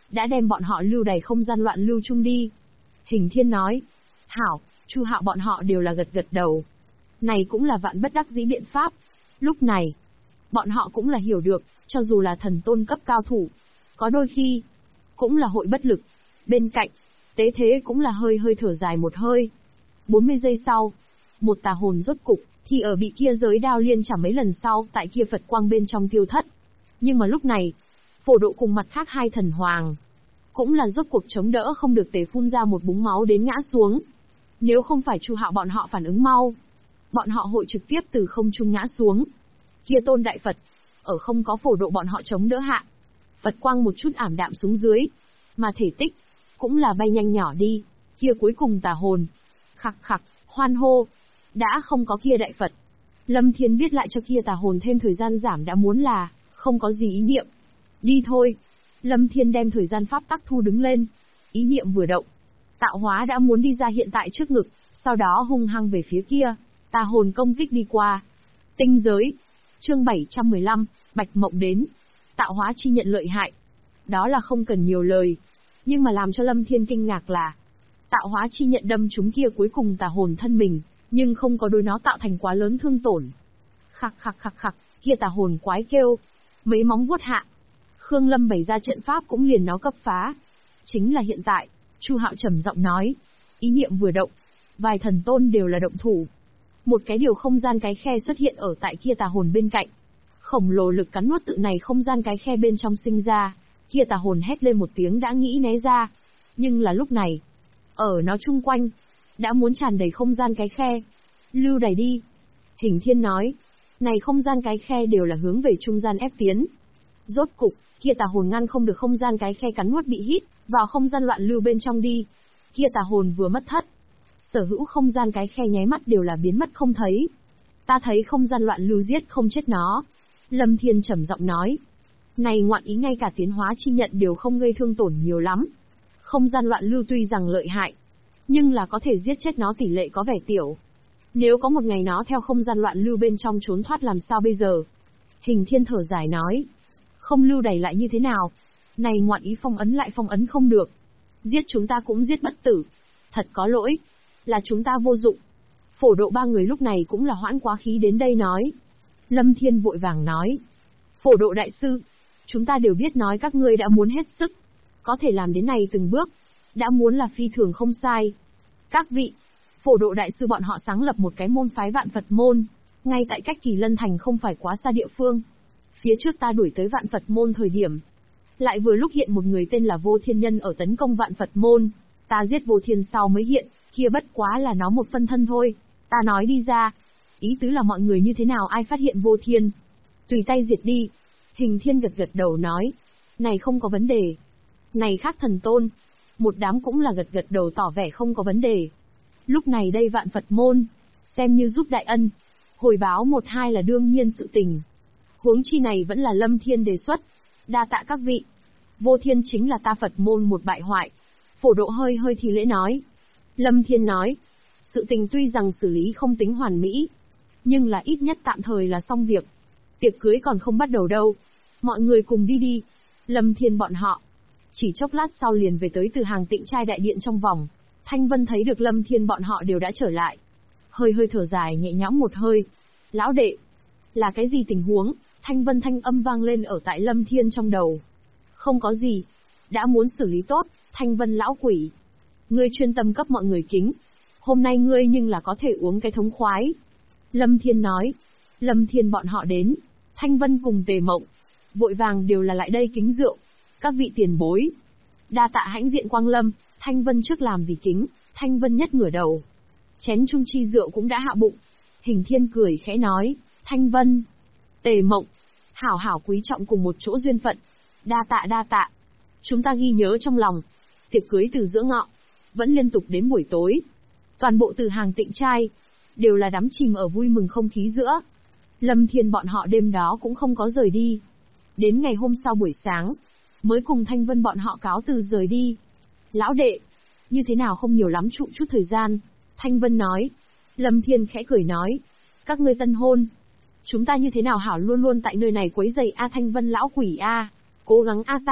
đã đem bọn họ lưu đầy không gian loạn lưu chung đi. Hình Thiên nói, hảo, Chu Hạo bọn họ đều là gật gật đầu. Này cũng là vạn bất đắc dĩ biện pháp. Lúc này, bọn họ cũng là hiểu được, cho dù là thần tôn cấp cao thủ, có đôi khi, cũng là hội bất lực. Bên cạnh, Tế Thế cũng là hơi hơi thở dài một hơi. 40 giây sau, một tà hồn rốt cục, thì ở bị kia giới đao liên trả mấy lần sau, tại kia Phật quang bên trong tiêu thất. Nhưng mà lúc này, Phổ Độ cùng mặt khác hai thần hoàng, cũng là rốt cuộc chống đỡ không được Tề phun ra một búng máu đến ngã xuống. Nếu không phải Chu Hạo bọn họ phản ứng mau, bọn họ hội trực tiếp từ không trung ngã xuống. Kia tôn đại Phật, ở không có Phổ Độ bọn họ chống đỡ hạ, Phật quang một chút ảm đạm xuống dưới, mà thể tích cũng là bay nhanh nhỏ đi. Kia cuối cùng tà hồn, khặc khặc, hoan hô, đã không có kia đại Phật. Lâm Thiên viết lại cho kia tà hồn thêm thời gian giảm đã muốn là, không có gì ý niệm. Đi thôi. Lâm Thiên đem thời gian pháp tắc thu đứng lên. Ý niệm vừa động. Tạo hóa đã muốn đi ra hiện tại trước ngực, sau đó hung hăng về phía kia. Tà hồn công kích đi qua. Tinh giới. Chương 715, Bạch Mộng đến. Tạo hóa chi nhận lợi hại. Đó là không cần nhiều lời. Nhưng mà làm cho Lâm Thiên kinh ngạc là, tạo hóa chi nhận đâm chúng kia cuối cùng tà hồn thân mình, nhưng không có đối nó tạo thành quá lớn thương tổn. Khặc khặc khặc khặc, kia tà hồn quái kêu. Mấy móng vuốt hạ. Khương Lâm bày ra trận pháp cũng liền nó cấp phá. Chính là hiện tại, Chu Hạo trầm giọng nói. Ý niệm vừa động, vài thần tôn đều là động thủ. Một cái điều không gian cái khe xuất hiện ở tại kia tà hồn bên cạnh. Khổng lồ lực cắn nuốt tự này không gian cái khe bên trong sinh ra. Kia tà hồn hét lên một tiếng đã nghĩ né ra. Nhưng là lúc này, ở nó chung quanh, đã muốn tràn đầy không gian cái khe. Lưu đày đi. Hình Thiên nói. Này không gian cái khe đều là hướng về trung gian ép tiến. Rốt cục, kia tà hồn ngăn không được không gian cái khe cắn nuốt bị hít vào không gian loạn lưu bên trong đi. Kia tà hồn vừa mất thất, sở hữu không gian cái khe nháy mắt đều là biến mất không thấy. Ta thấy không gian loạn lưu giết không chết nó. Lâm Thiên trầm giọng nói. Này ngoạn ý ngay cả tiến hóa chi nhận đều không gây thương tổn nhiều lắm. Không gian loạn lưu tuy rằng lợi hại, nhưng là có thể giết chết nó tỷ lệ có vẻ tiểu. Nếu có một ngày nó theo không gian loạn lưu bên trong trốn thoát làm sao bây giờ? Hình Thiên thở dài nói. Không lưu đày lại như thế nào? Này ngoạn ý phong ấn lại phong ấn không được. Giết chúng ta cũng giết bất tử. Thật có lỗi. Là chúng ta vô dụng. Phổ Độ ba người lúc này cũng là hoãn quá khí đến đây nói. Lâm Thiên vội vàng nói. Phổ Độ đại sư, chúng ta đều biết nói các ngươi đã muốn hết sức. Có thể làm đến này từng bước. Đã muốn là phi thường không sai. Các vị, Phổ Độ đại sư bọn họ sáng lập một cái môn phái Vạn Phật môn. Ngay tại cách Kỳ Lân Thành không phải quá xa địa phương. Phía trước ta đuổi tới Vạn Phật môn thời điểm, lại vừa lúc hiện một người tên là Vô Thiên Nhân ở tấn công Vạn Phật môn. Ta giết Vô Thiên sau mới hiện, kia bất quá là nó một phân thân thôi. Ta nói đi ra. Ý tứ là mọi người như thế nào ai phát hiện Vô Thiên, tùy tay diệt đi. Hình Thiên gật gật đầu nói. Này không có vấn đề. Này khác thần tôn. Một đám cũng là gật gật đầu tỏ vẻ không có vấn đề. Lúc này đây Vạn Phật môn, xem như giúp đại ân. Hồi báo một hai là đương nhiên sự tình. Huống chi này vẫn là Lâm Thiên đề xuất. Đa tạ các vị. Vô Thiên chính là ta Phật môn một bại hoại. Phổ Độ hơi hơi thì lễ nói. Lâm Thiên nói. Sự tình tuy rằng xử lý không tính hoàn mỹ, nhưng là ít nhất tạm thời là xong việc. Tiệc cưới còn không bắt đầu đâu. Mọi người cùng đi đi. Lâm Thiên bọn họ chỉ chốc lát sau liền về tới từ hàng Tịnh Trai đại điện trong vòng. Thanh Vân thấy được Lâm Thiên bọn họ đều đã trở lại. Hơi hơi thở dài nhẹ nhõm một hơi. Lão đệ, là cái gì tình huống? Thanh Vân thanh âm vang lên ở tại Lâm Thiên trong đầu. Không có gì. Đã muốn xử lý tốt, Thanh Vân lão quỷ. Ngươi chuyên tâm cấp mọi người kính. Hôm nay ngươi nhưng là có thể uống cái thống khoái. Lâm Thiên nói. Lâm Thiên bọn họ đến. Thanh Vân cùng Tề Mộng vội vàng đều là lại đây kính rượu. Các vị tiền bối, đa tạ hãnh diện quang lâm. Thanh Vân trước làm vì kính. Thanh Vân nhất ngửa đầu. Chén chung chi rượu cũng đã hạ bụng. Hình Thiên cười khẽ nói. Thanh Vân, Tề Mộng, hảo hảo quý trọng cùng một chỗ duyên phận. Đa tạ. Chúng ta ghi nhớ trong lòng. Tiệc cưới từ giữa ngọ, vẫn liên tục đến buổi tối. Toàn bộ từ hàng Tịnh Trai, đều là đắm chìm ở vui mừng không khí giữa. Lâm Thiên bọn họ đêm đó cũng không có rời đi. Đến ngày hôm sau buổi sáng, mới cùng Thanh Vân bọn họ cáo từ rời đi. Lão đệ, như thế nào không nhiều lắm trụ chút thời gian. Thanh Vân nói. Lâm Thiên khẽ cười nói. Các ngươi tân hôn, chúng ta như thế nào hảo luôn luôn tại nơi này quấy rầy a. Thanh Vân lão quỷ a. Cố gắng a ta.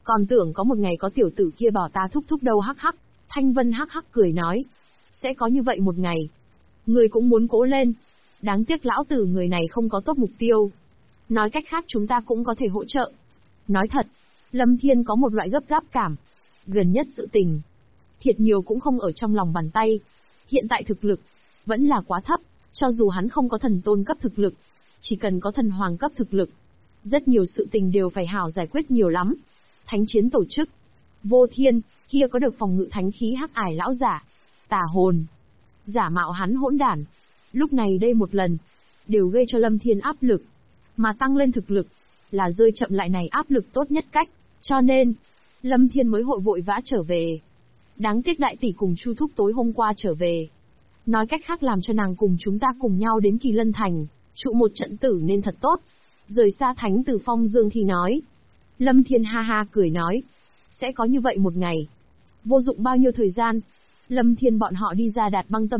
Còn tưởng có một ngày có tiểu tử kia bảo ta thúc thúc đâu hắc hắc. Thanh Vân hắc hắc cười nói. Sẽ có như vậy một ngày. Người cũng muốn cố lên. Đáng tiếc lão tử người này không có tốt mục tiêu. Nói cách khác chúng ta cũng có thể hỗ trợ. Nói thật, Lâm Thiên có một loại gấp gáp cảm. Gần nhất sự tình. Thiệt nhiều cũng không ở trong lòng bàn tay. Hiện tại thực lực, vẫn là quá thấp. Cho dù hắn không có thần tôn cấp thực lực, chỉ cần có thần hoàng cấp thực lực. Rất nhiều sự tình đều phải hảo giải quyết nhiều lắm. Thánh chiến tổ chức. Vô Thiên, kia có được phòng ngự thánh khí hắc ải lão giả. Tà hồn. Giả mạo hắn hỗn đản. Lúc này đây một lần, đều gây cho Lâm Thiên áp lực. Mà tăng lên thực lực, là rơi chậm lại này áp lực tốt nhất cách. Cho nên, Lâm Thiên mới vội vã trở về. Đáng tiếc đại tỷ cùng Chu Thúc tối hôm qua trở về. Nói cách khác làm cho nàng cùng chúng ta cùng nhau đến Kỳ Lân Thành, trụ một trận tử nên thật tốt. Rời xa Thánh Tử Phong Dương thì nói. Lâm Thiên ha ha cười nói. Sẽ có như vậy một ngày. Vô dụng bao nhiêu thời gian, Lâm Thiên bọn họ đi ra Đạt Băng Tâm